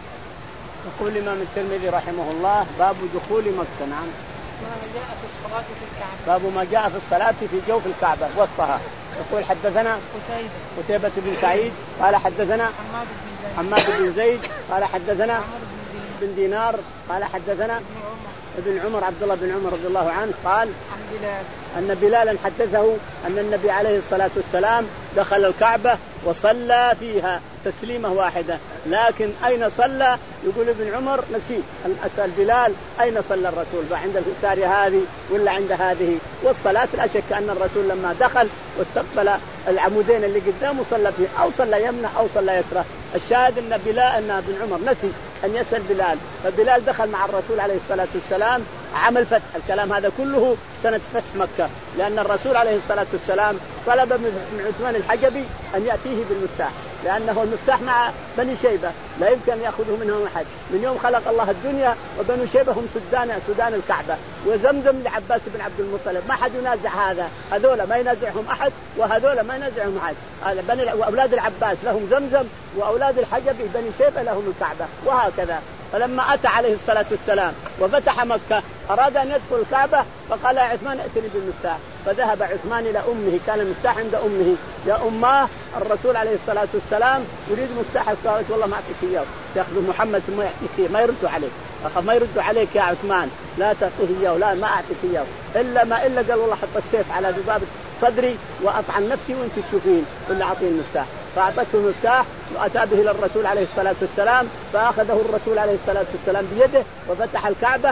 يقول الإمام الترمذي رحمه الله باب دخول مكة. نعم. ما جاء في الصلاة في الكعبة. باب ما جاء في الصلاة في جوف الكعبة وسطها. يقول حدثنا قتيبة قتيبة بن سعيد قال حدثنا حماد بن زيد قال حدثنا بن دينار قال حدثنا ابن عمر عبد الله بن عمر رضي الله عنه قال عن بلال أن بلالا حدثه أن النبي عليه الصلاة والسلام دخل الكعبة وصلى فيها تسليمة واحدة، لكن أين صلى؟ يقول ابن عمر نسيت أن أسأل بلال أين صلى الرسول، عند السارية هذه ولا عند هذه؟ والصلاة لا شك أن الرسول لما دخل واستقبل العمودين اللي قدامه صلى فيه، أو صلى يمنى أو صلى يسرى. الشاهد أن بلال أن ابن عمر نسي أن يسأل بلال، فبلال دخل مع الرسول عليه الصلاة والسلام عمل فتح. الكلام هذا كله سنة فتح مكة، لأن الرسول عليه الصلاة والسلام طلب من عثمان الحجبي أن يأتيه بالمفتاح، لأنه المفتاح مع بني شيبة لا يمكن أن يأخذه منهم أحد. من يوم خلق الله الدنيا وبنو شيبة هم سدان سدان الكعبة، وزمزم لعباس بن عبد المطلب، ما حد ينازع هذا، هذول ما ينازعهم أحد وهذول ما ينازعهم أحد. بني وأولاد العباس لهم زمزم، وأولاد الحجبي بني شيبة لهم الكعبة، وهكذا. فلما أتى عليه الصلاة والسلام وفتح مكة أراد أن يدخل الكعبة، فقال يا عثمان ائتني بالمفتاح. فذهب عثمان إلى أمه، كان المفتاح عند أمه، يا أماه الرسول عليه الصلاة والسلام يريد مفتاحك. قالت والله ما أعطيك إياه، تأخذ محمد ثم يعطيك، ما يرد عليك، أخذ ما يرد عليك يا عثمان، لا تعطيه إياه، لا ما أعطيك إياه إلا ما إلا قال والله حط السيف على ذبابة صدري وأطعن نفسي وأنت تشوفين، ولا أعطيه المفتاح. فأعطته المفتاح وأتى به إلى الرسول عليه الصلاة والسلام، فأخذه الرسول عليه الصلاة والسلام بيده وفتح الكعبة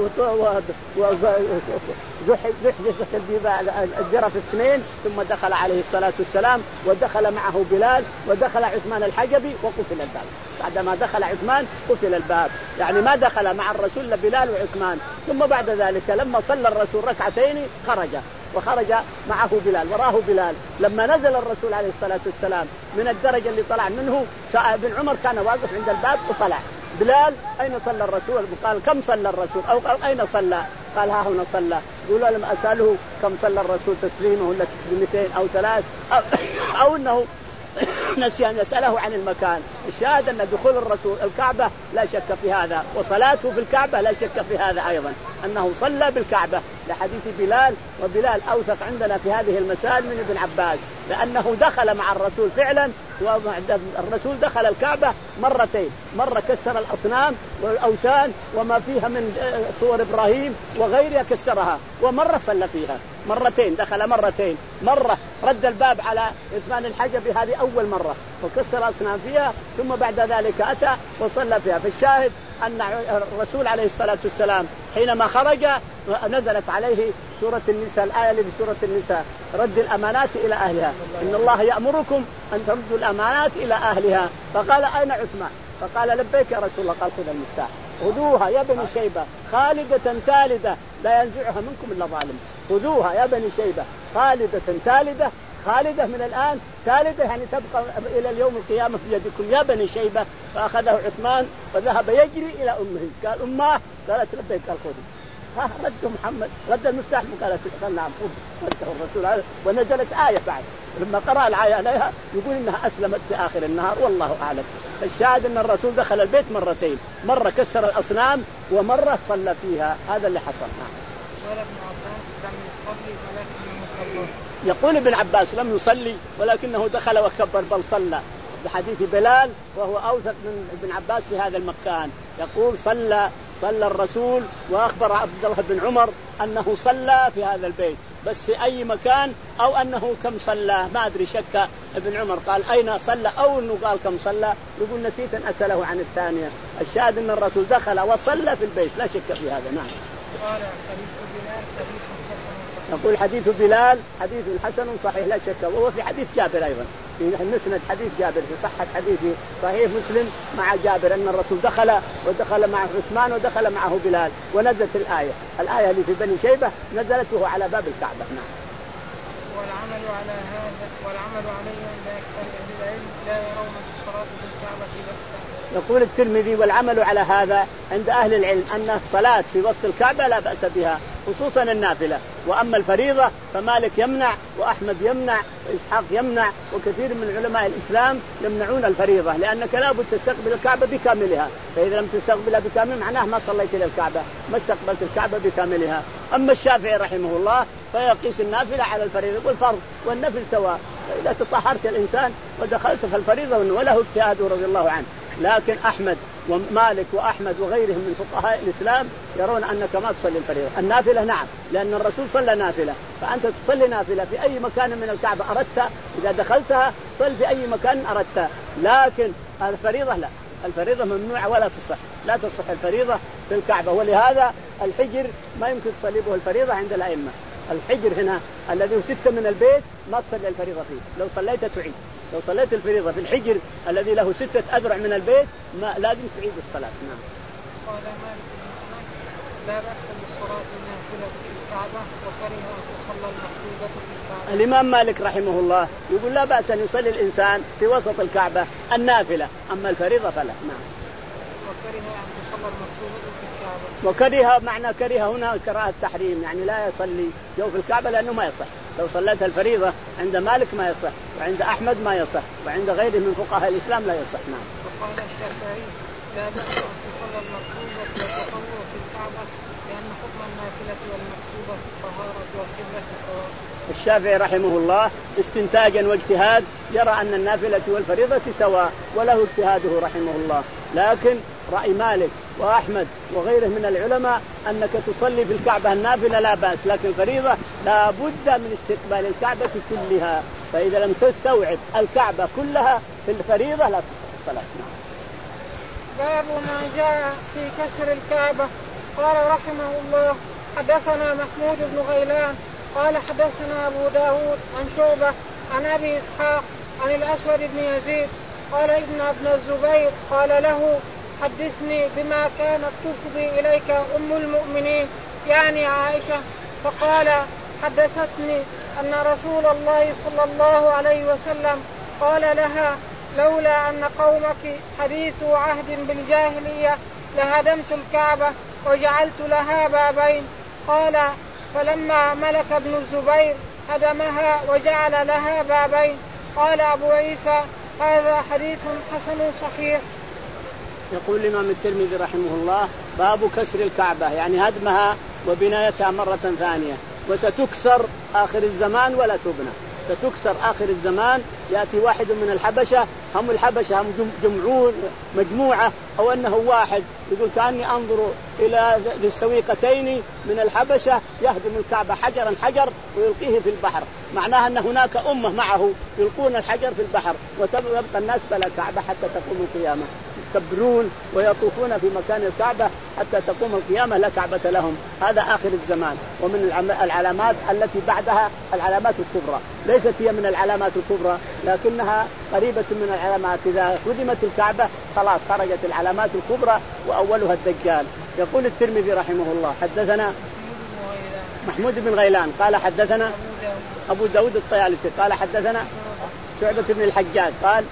وزحزحت الجرف اثنين، ثم دخل عليه الصلاة والسلام ودخل معه بلال ودخل عثمان الحجبي وقفل الباب. بعدما دخل عثمان قفل الباب، يعني ما دخل مع الرسول إلا بلال وعثمان. ثم بعد ذلك لما صلى الرسول ركعتين خرج، وخرج معه بلال وراه بلال. لما نزل الرسول عليه الصلاة والسلام من الدرجة اللي طلع منه، ابن عمر كان واقف عند الباب وطلع بلال أين صلى الرسول؟ قال كم صلى الرسول؟ أو قال أين صلى؟ قال ها هنا صلى. يقولوا لم أسأله كم صلى الرسول، تسليمه ولا تسليمتين أو ثلاث، أو, أو أنه نسي أن يسأله عن المكان. الشاهد أن دخول الرسول الكعبة لا شك في هذا، وصلاته في الكعبة لا شك في هذا أيضا، أنه صلى بالكعبة لحديث بلال. وبلال أوثق عندنا في هذه المسائل من ابن عباس، لأنه دخل مع الرسول فعلا، والرسول دخل الكعبة مرتين، مرة كسر الأصنام والأوثان وما فيها من صور إبراهيم وغيرها كسرها، ومرة صلى فيها مرتين، دخل مرتين، مرة رد الباب على عثمان الحجبي هذه أول مرة وكسر الأصنام فيها، ثم بعد ذلك أتى وصلى فيها. فالشاهد أن الرسول عليه الصلاة والسلام حينما خرج نزلت عليه سورة النساء، الآية اللي في سورة النساء، رد الأمانات إلى أهلها، إن الله يأمركم أن تردوا الأمانات إلى أهلها. فقال أين عثمان؟ فقال لبيك يا رسول الله. قال خذ المفتاح، خذوها يا بني شيبة خالدة تالدة لا ينزعها منكم إلا ظالم. خذوها يا بني شيبة خالدة تالدة، خالدة من الآن، تالدة يعني تبقى إلى اليوم القيامة في يدكم يا بني شيبة. فأخذه عثمان وذهب يجري إلى أمه، قال أمه، قالت لبيك، قال خذ. ها رد محمد، رد المفتاح، قالت قال نعم خذ، رده الرسول. ونزلت آية بعد لما قرأ الآية عليها يقول إنها أسلمت في آخر النهار، والله أعلم. الشاهد أن الرسول دخل البيت مرتين، مرة كسر الأصنام ومرة صلى فيها، هذا اللي حصل. يقول ابن عباس لم يصلي ولكنه دخل وكبر بل صلى، بحديث بلال وهو أوثق من ابن عباس في هذا المكان. يقول صلى صلى الرسول، وأخبر عبد الله بن عمر أنه صلى في هذا البيت، بس في أي مكان أو أنه كم صلى ما أدري، شك ابن عمر قال أين صلى أو أنه قال كم صلى، يقول نسيت أن أسأله عن الثانية. الشاهد أن الرسول دخل وصلى في البيت، لا شك في هذا. نعم. يقول حديث بلال حديث حسن صحيح لا شك، وهو في حديث جابر أيضا، في مسند حديث جابر، في صحة حديث صحيح مسلم مع جابر أن الرسول دخل ودخل مع عثمان ودخل معه بلال، ونزلت الآية الآية اللي في بني شيبة نزلت وهو على باب الكعبة. نعم. والعمل على هذا والعمل عليه عند أكثر أهل العلم لا يرون الصلاة في الكعبة بأسا. يقول الترمذي والعمل على هذا عند أهل العلم أن الصلاة في وسط الكعبة لا بأس بها، خصوصا النافلة. وأما الفريضة فمالك يمنع وأحمد يمنع وإسحاق يمنع وكثير من علماء الإسلام يمنعون الفريضة، لأنك لابد تستقبل الكعبة بكاملها، فإذا لم تستقبلها بكامل معناه ما صليت إلى الكعبة، ما استقبلت الكعبة بكاملها. أما الشافعي رحمه الله فيقيس النافلة على الفريضة والفرض والنفل سواء، إذا تطهرت الإنسان ودخلت في الفريضة وله اجتهاده رضي الله عنه. لكن أحمد ومالك وأحمد وغيرهم من فقهاء الإسلام يرون أنك ما تصلي الفريضة. النافلة نعم، لأن الرسول صلى نافلة، فأنت تصلي نافلة في أي مكان من الكعبة أردت، إذا دخلتها صل في أي مكان أردت، لكن الفريضة لا، الفريضة ممنوعة ولا تصح، لا تصح الفريضة في الكعبة. ولهذا الحجر ما يمكن تصلي به الفريضة عند الأئمة. الحجر هنا الذي ستة من البيت ما تصلي الفريضة فيه، لو صليت تعيد، لو صليت الفريضة في الحجر الذي له ستة أذرع من البيت ما لازم تعيد الصلاة. نعم. قال مالك لا بأس بالصلاة النافلة في الكعبة وكره أن تصلى المكتوبة في الكعبة. الإمام مالك رحمه الله يقول لا بأس أن يصلي الإنسان في وسط الكعبة النافلة، أما الفريضة فلا. نعم. وكره أن تصلى المكتوبة في الكعبة. وكره معنى كره هنا كراهة التحريم، يعني لا يصلي جو في الكعبة لأنه ما يصح. لو صليت الفريضة عند مالك ما يصح، وعند أحمد ما يصح، وعند غيره من فقهاء الإسلام لا يصح. نعم. وقال الشافعي لا بأس أن تصلى المكتوبة والتطوع في الكعبة لأن حكم النافلة والمكتوبة في الطهارة والقبلة سواء. الشافعي رحمه الله استنتاجا واجتهاد يرى أن النافلة والفريضة سواء، وله اجتهاده رحمه الله. لكن رأي مالك وأحمد وغيره من العلماء أنك تصلي في الكعبة النافلة لا بأس، لكن الفريضة لا بد من استقبال الكعبة كلها، فإذا لم تستوعب الكعبة كلها في الفريضة لا تصح الصلاة. باب ما جاء في كسر الكعبة. قال رحمه الله حدثنا محمود بن غيلان قال حدثنا أبو داود عن شعبة عن أبي إسحاق عن الأسود بن يزيد قال ابن ابن الزبير قال له حدثني بما كانت تفضي إليك أم المؤمنين يعني عائشة، فقال حدثتني أن رسول الله صلى الله عليه وسلم قال لها لولا أن قومك حديث عهد بالجاهلية لهدمت الكعبة وجعلت لها بابين. قال فلما ملك ابن الزبير هدمها وجعل لها بابين. قال أبو عيسى هذا حديث حسن صحيح. يقول الإمام الترمذي رحمه الله باب كسر الكعبة، يعني هدمها وبنايتها مرة ثانية، وستكسر آخر الزمان ولا تبنى، ستكسر آخر الزمان. يأتي واحد من الحبشة، هم الحبشة هم جمعون مجموعة أو أنه واحد، يقول كأني أنظر إلى السويقتين من الحبشة يهدم الكعبة حجرا حجر ويلقيه في البحر، معناها أن هناك أمة معه يلقون الحجر في البحر ويبقى الناس بلا كعبة حتى تقوم القيامة، يتكبرون ويطوفون في مكان الكعبة حتى تقوم القيامة لا كعبة لهم. هذا آخر الزمان. ومن العلامات التي بعدها العلامات الكبرى، ليست هي من العلامات الكبرى لكنها قريبة من العلامات. إذا هدمت الكعبة خلاص خرجت العلامات الكبرى وأولها الدجال. يقول الترمذي رحمه الله حدثنا محمود بن غيلان قال حدثنا أبو داود الطيالسي قال حدثنا شعبة بن الحجاج قال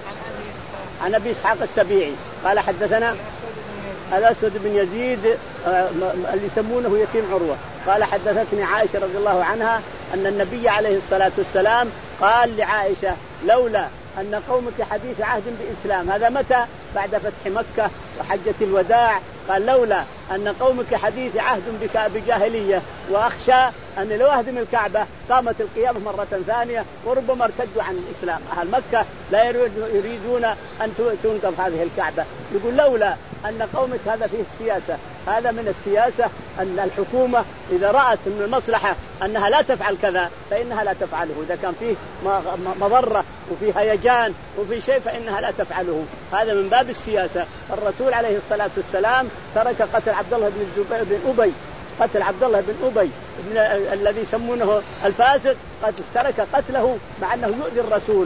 عن أبي إسحاق السبيعي قال حدثنا الأسود بن يزيد اللي يسمونه يتيم عروة قال حدثتني عائشة رضي الله عنها أن النبي عليه الصلاة والسلام قال لعائشة لولا أن قومك حديث عهد بإسلام. هذا متى؟ بعد فتح مكة وحجة الوداع. قال لولا أن قومك حديث عهد بجاهلية وأخشى أن لو أهدم الكعبة قامت القيامة مرة ثانية وربما ارتدوا عن الإسلام. أهل مكة لا يريدون أن تنقض هذه الكعبة. يقول لولا أن قومك، هذا فيه السياسة، هذا من السياسة أن الحكومة إذا رأت من المصلحة أنها لا تفعل كذا فإنها لا تفعله. إذا كان فيه مضرة وفيه هيجان وفي شيء فإنها لا تفعله. هذا من باب السياسة. الرسول عليه الصلاة والسلام ترك قتل عبد الله بن الزبير بن أبي قتل عبد الله بن أبي ابن الذي يسمونه الفاسق، قد ترك قتله مع أنه يؤذي الرسول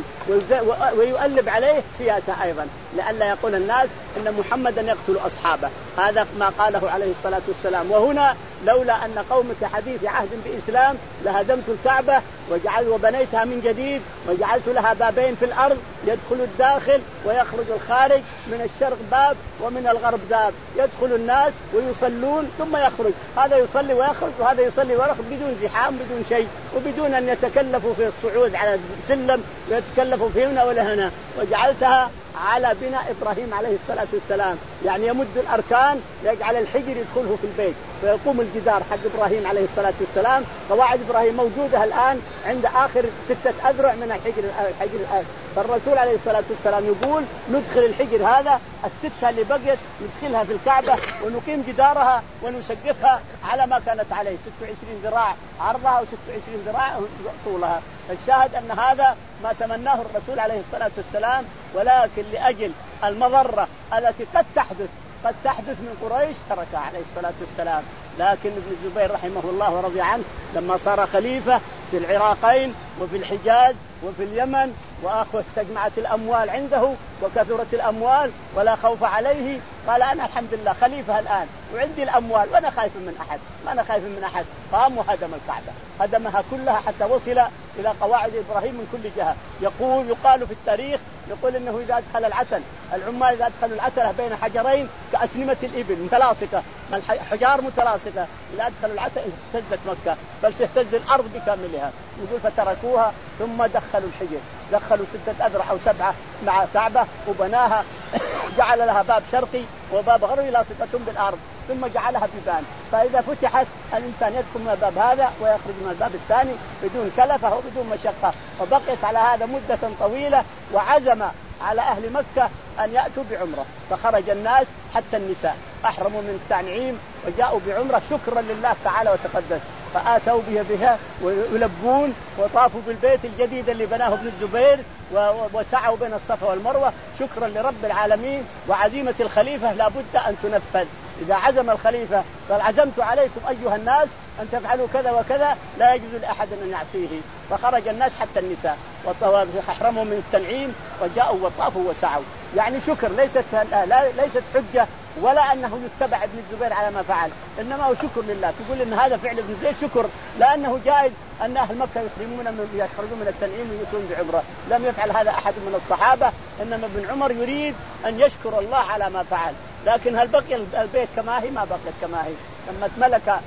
ويؤلب عليه سياسة أيضا لئلا يقول الناس إن محمدا يقتل أصحابه. هذا ما قاله عليه الصلاة والسلام. وهنا لولا أن قومك حديث عهد بإسلام لهدمت الكعبة وجعل وبنيتها من جديد وجعلت لها بابين في الأرض يدخل الداخل ويخرج الخارج، من الشرق باب ومن الغرب باب، يدخل الناس ويصلون ثم يخرج، هذا يصلي ويخرج وهذا يصلي ويخرج بدون زحام بدون شيء وبدون أن يتكلفوا في الصعود على السلم ويتكلفوا في هنا ولا هنا. وجعلتها على بناء إبراهيم عليه الصلاة والسلام، يعني يمد الأركان يجعل الحجر يدخله في البيت فيقوم الجدار حق إبراهيم عليه الصلاة والسلام. قواعد إبراهيم موجودة الآن عند آخر ستة أذرع من الحجر الحجر الآن. فالرسول عليه الصلاة والسلام يقول ندخل الحجر هذا الستة اللي بقيت ندخلها في الكعبة ونقيم جدارها ونسقفها على ما كانت عليه ستة وعشرين ذراع عرضها وستة وعشرين ذراع طولها. الشاهد أن هذا ما تمناه الرسول عليه الصلاة والسلام، ولكن لأجل المضرة التي قد تحدث قد تحدث من قريش تركها عليه الصلاة والسلام. لكن ابن الزبير رحمه الله ورضي عنه لما صار خليفة في العراقين وفي الحجاز وفي اليمن واستجمعت الأموال عنده وكثرت الأموال ولا خوف عليه، قال أنا الحمد لله خليفة الآن وعندي الأموال وأنا خايف من أحد ما أنا خايف من أحد. قام وهدم الكعبة، هدمها كلها حتى وصل إلى قواعد إبراهيم من كل جهة. يقول يقال في التاريخ يقول إنه إذا أدخل العتل العمال إذا أدخلوا العتلة بين حجرين كأسنمة الإبل متلاصقة، الحجار متلاصقة، إذا أدخلوا العتل اهتزت مكة بل تهتز الأرض بكاملها. يقول فتركوها ثم دخلوا الحجر، دخلوا ستة أذرع أو سبعة مع كعبة وبناها جعل لها باب شرقي وباب غربي لاصقة بالأرض ثم جعلها بيبان، فإذا فتحت الإنسان يدخل من الباب هذا ويخرج من الباب الثاني بدون كلفة وبدون مشقة. وبقيت على هذا مدة طويلة، وعزم على أهل مكة أن يأتوا بعمرة، فخرج الناس حتى النساء أحرموا من التنعيم وجاءوا بعمرة شكرا لله تعالى وتقدس، فآتوا بها بها ويلبون وطافوا بالبيت الجديد اللي بناه ابن الزبير وسعوا بين الصفا والمروة شكرا لرب العالمين. وعزيمة الخليفة لا بد أن تنفذ. إذا عزم الخليفة قال عزمت عليكم أيها الناس أن تفعلوا كذا وكذا لا يجوز لأحد أن يعصيه. فخرج الناس حتى النساء وأحرموا من التنعيم وجاءوا وطافوا وسعوا، يعني شكر، ليست لا ليست حجة ولا أنه يتبع ابن الزبير على ما فعل، إنما هو شكر لله. تقول إن هذا فعل ابن الزبير شكر لأنه جائز أن أهل مكة يخرجون من يخرجون من التنعيم ويأتون بعمرة. لم يفعل هذا أحد من الصحابة، إنما ابن عمر يريد أن يشكر الله على ما فعل. لكن هل بقي البيت كما هي؟ ما بقيت كما هي. لما اتملك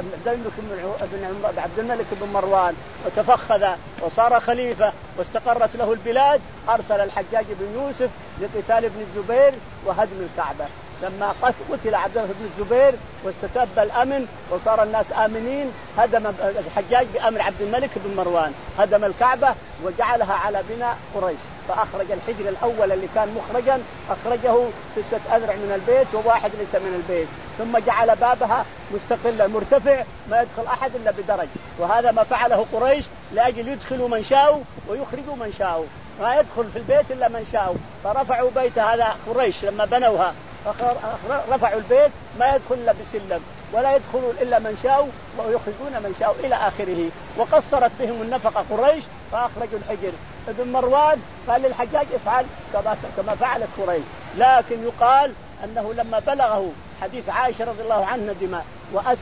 عبد الملك بن مروان وتفخذ وصار خليفة واستقرت له البلاد، أرسل الحجاج بن يوسف لقتال ابن الزبير وهدم الكعبة. لما قتل عبد الله بن الزبير واستتب الأمن وصار الناس آمنين، هدم الحجاج بأمر عبد الملك بن مروان هدم الكعبة وجعلها على بناء قريش، فأخرج الحجر الأول اللي كان مخرجا أخرجه ستة أذرع من البيت وواحد ليس من البيت، ثم جعل بابها مستقلا مرتفع ما يدخل أحد إلا بدرج. وهذا ما فعله قريش لأجل يدخلوا من شاءوا ويخرجوا من شاءوا، ما يدخل في البيت إلا من شاءوا. فرفعوا بيت هذا قريش لما بنوها رفعوا البيت ما يدخل إلا بسلم ولا يدخلوا إلا من شاءوا ويخرجون من شاءوا إلى آخره. وقصرت بهم النفقة قريش فأخرجوا الحجر. ابن مروان قال للحجاج افعل كما فعلت قريش. لكن يقال أنه لما بلغه حديث عائشة رضي الله عنها ندم وأسف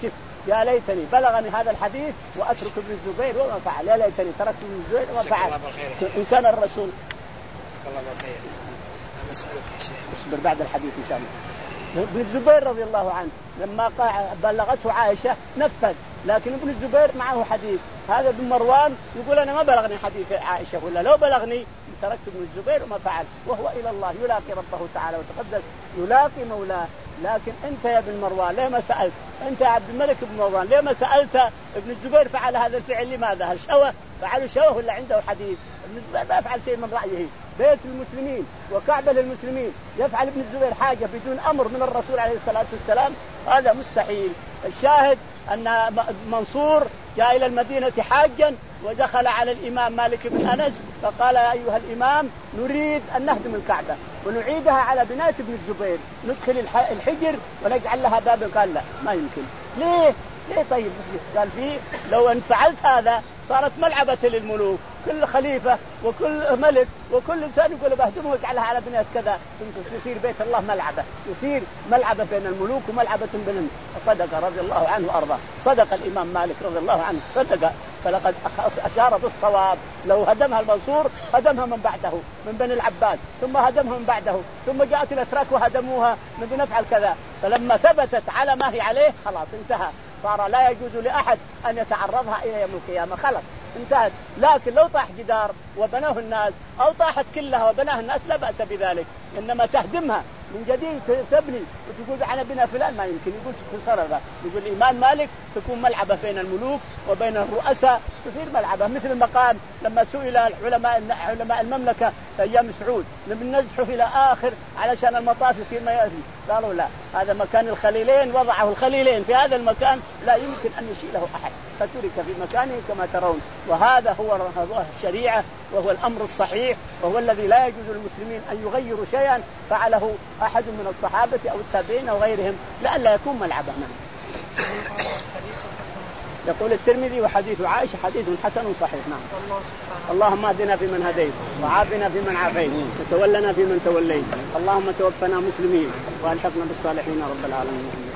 يا ليتني بلغني هذا الحديث وأترك ابن الزبير وما فعل، يا ليتني تركت ابن الزبير وما فعل إن كان الرسول. الله بالخير. مسألة يا شيخ. اصبر بعد الحديث إن شاء الله. ابن الزبير رضي الله عنه لما بلغته عائشة نفذ، لكن ابن الزبير معه حديث. هذا ابن مروان يقول أنا ما بلغني حديث عائشة، ولا لو بلغني تركت ابن الزبير وما فعل، وهو إلى الله يلاقي ربه تعالى وتقدس، يلاقي مولاه. لكن أنت يا ابن مروان ليه ما سألت؟ أنت يا عبد الملك بن مروان ليه ما سألت ابن الزبير فعل هذا الفعل لماذا؟ هل شوه فعل شوه ولا عنده حديث؟ ابن الزبير ما يفعل شيء من رأيه، بيت المسلمين وكعبة للمسلمين، يفعل ابن الزبير حاجة بدون أمر من الرسول عليه الصلاة والسلام؟ هذا مستحيل. الشاهد أن منصور جاء إلى المدينة حاجا ودخل على الإمام مالك بن أنس فقال يا أيها الإمام نريد أن نهدم الكعبة ونعيدها على بناية ابن الزبير، ندخل الحجر ونجعل لها باب. قال لا ما يمكن. ليه؟ ليه طيب؟ قال فيه لو أن فعلت هذا صارت ملعبة للملوك، كل خليفة وكل ملك وكل إنسان يقول بهدمه ويجعلها على بناية كذا، يصير بيت الله ملعبة، يصير ملعبة بين الملوك وملعبة بين. صدق رضي الله عنه وأرضاه، صدق الإمام مالك رضي الله عنه، صدق. فلقد أشار بالصواب، لو هدمها المنصور هدمها من بعده من بني العباس، ثم هدمها من بعده، ثم جاءت الأتراك وهدموها من بنفعل كذا. فلما ثبتت على ما هي عليه خلاص انتهى، صار لا يجوز لأحد أن يتعرضها إلى يوم القيامة، خلاص انتهت. لكن لو طاح جدار وبناه الناس أو طاحت كلها وبناها الناس لا بأس بذلك، إنما تهدمها من جديد تبني وتقول على بنا فلان ما يمكن. يقول تصرف، يقول الإمام مالك تكون ملعبة بين الملوك وبين الرؤساء، تصير ملعبة مثل المقام لما سئل العلماء علماء المملكة أيام سعود من نزحه إلى آخر علشان المطاف يصير ما يأذي، قالوا لا هذا مكان الخليلين، وضعه الخليلين في هذا المكان لا يمكن أن يشيله أحد، فترك في مكانه كما ترون. وهذا هو الشريعة وهو الأمر الصحيح، وهو الذي لا يجوز للمسلمين أن يغيروا شيئا فعله أحد من الصحابة أو التابعين أو غيرهم لئلا يكون ملعبا. يقول الترمذي وحديث عائشة حديث حسن صحيح. نعم. اللهم اهدنا فيمن هديت وعافنا فيمن عافيت وتولنا فيمن توليت، اللهم توفنا مسلمين والحقنا بالصالحين رب العالمين.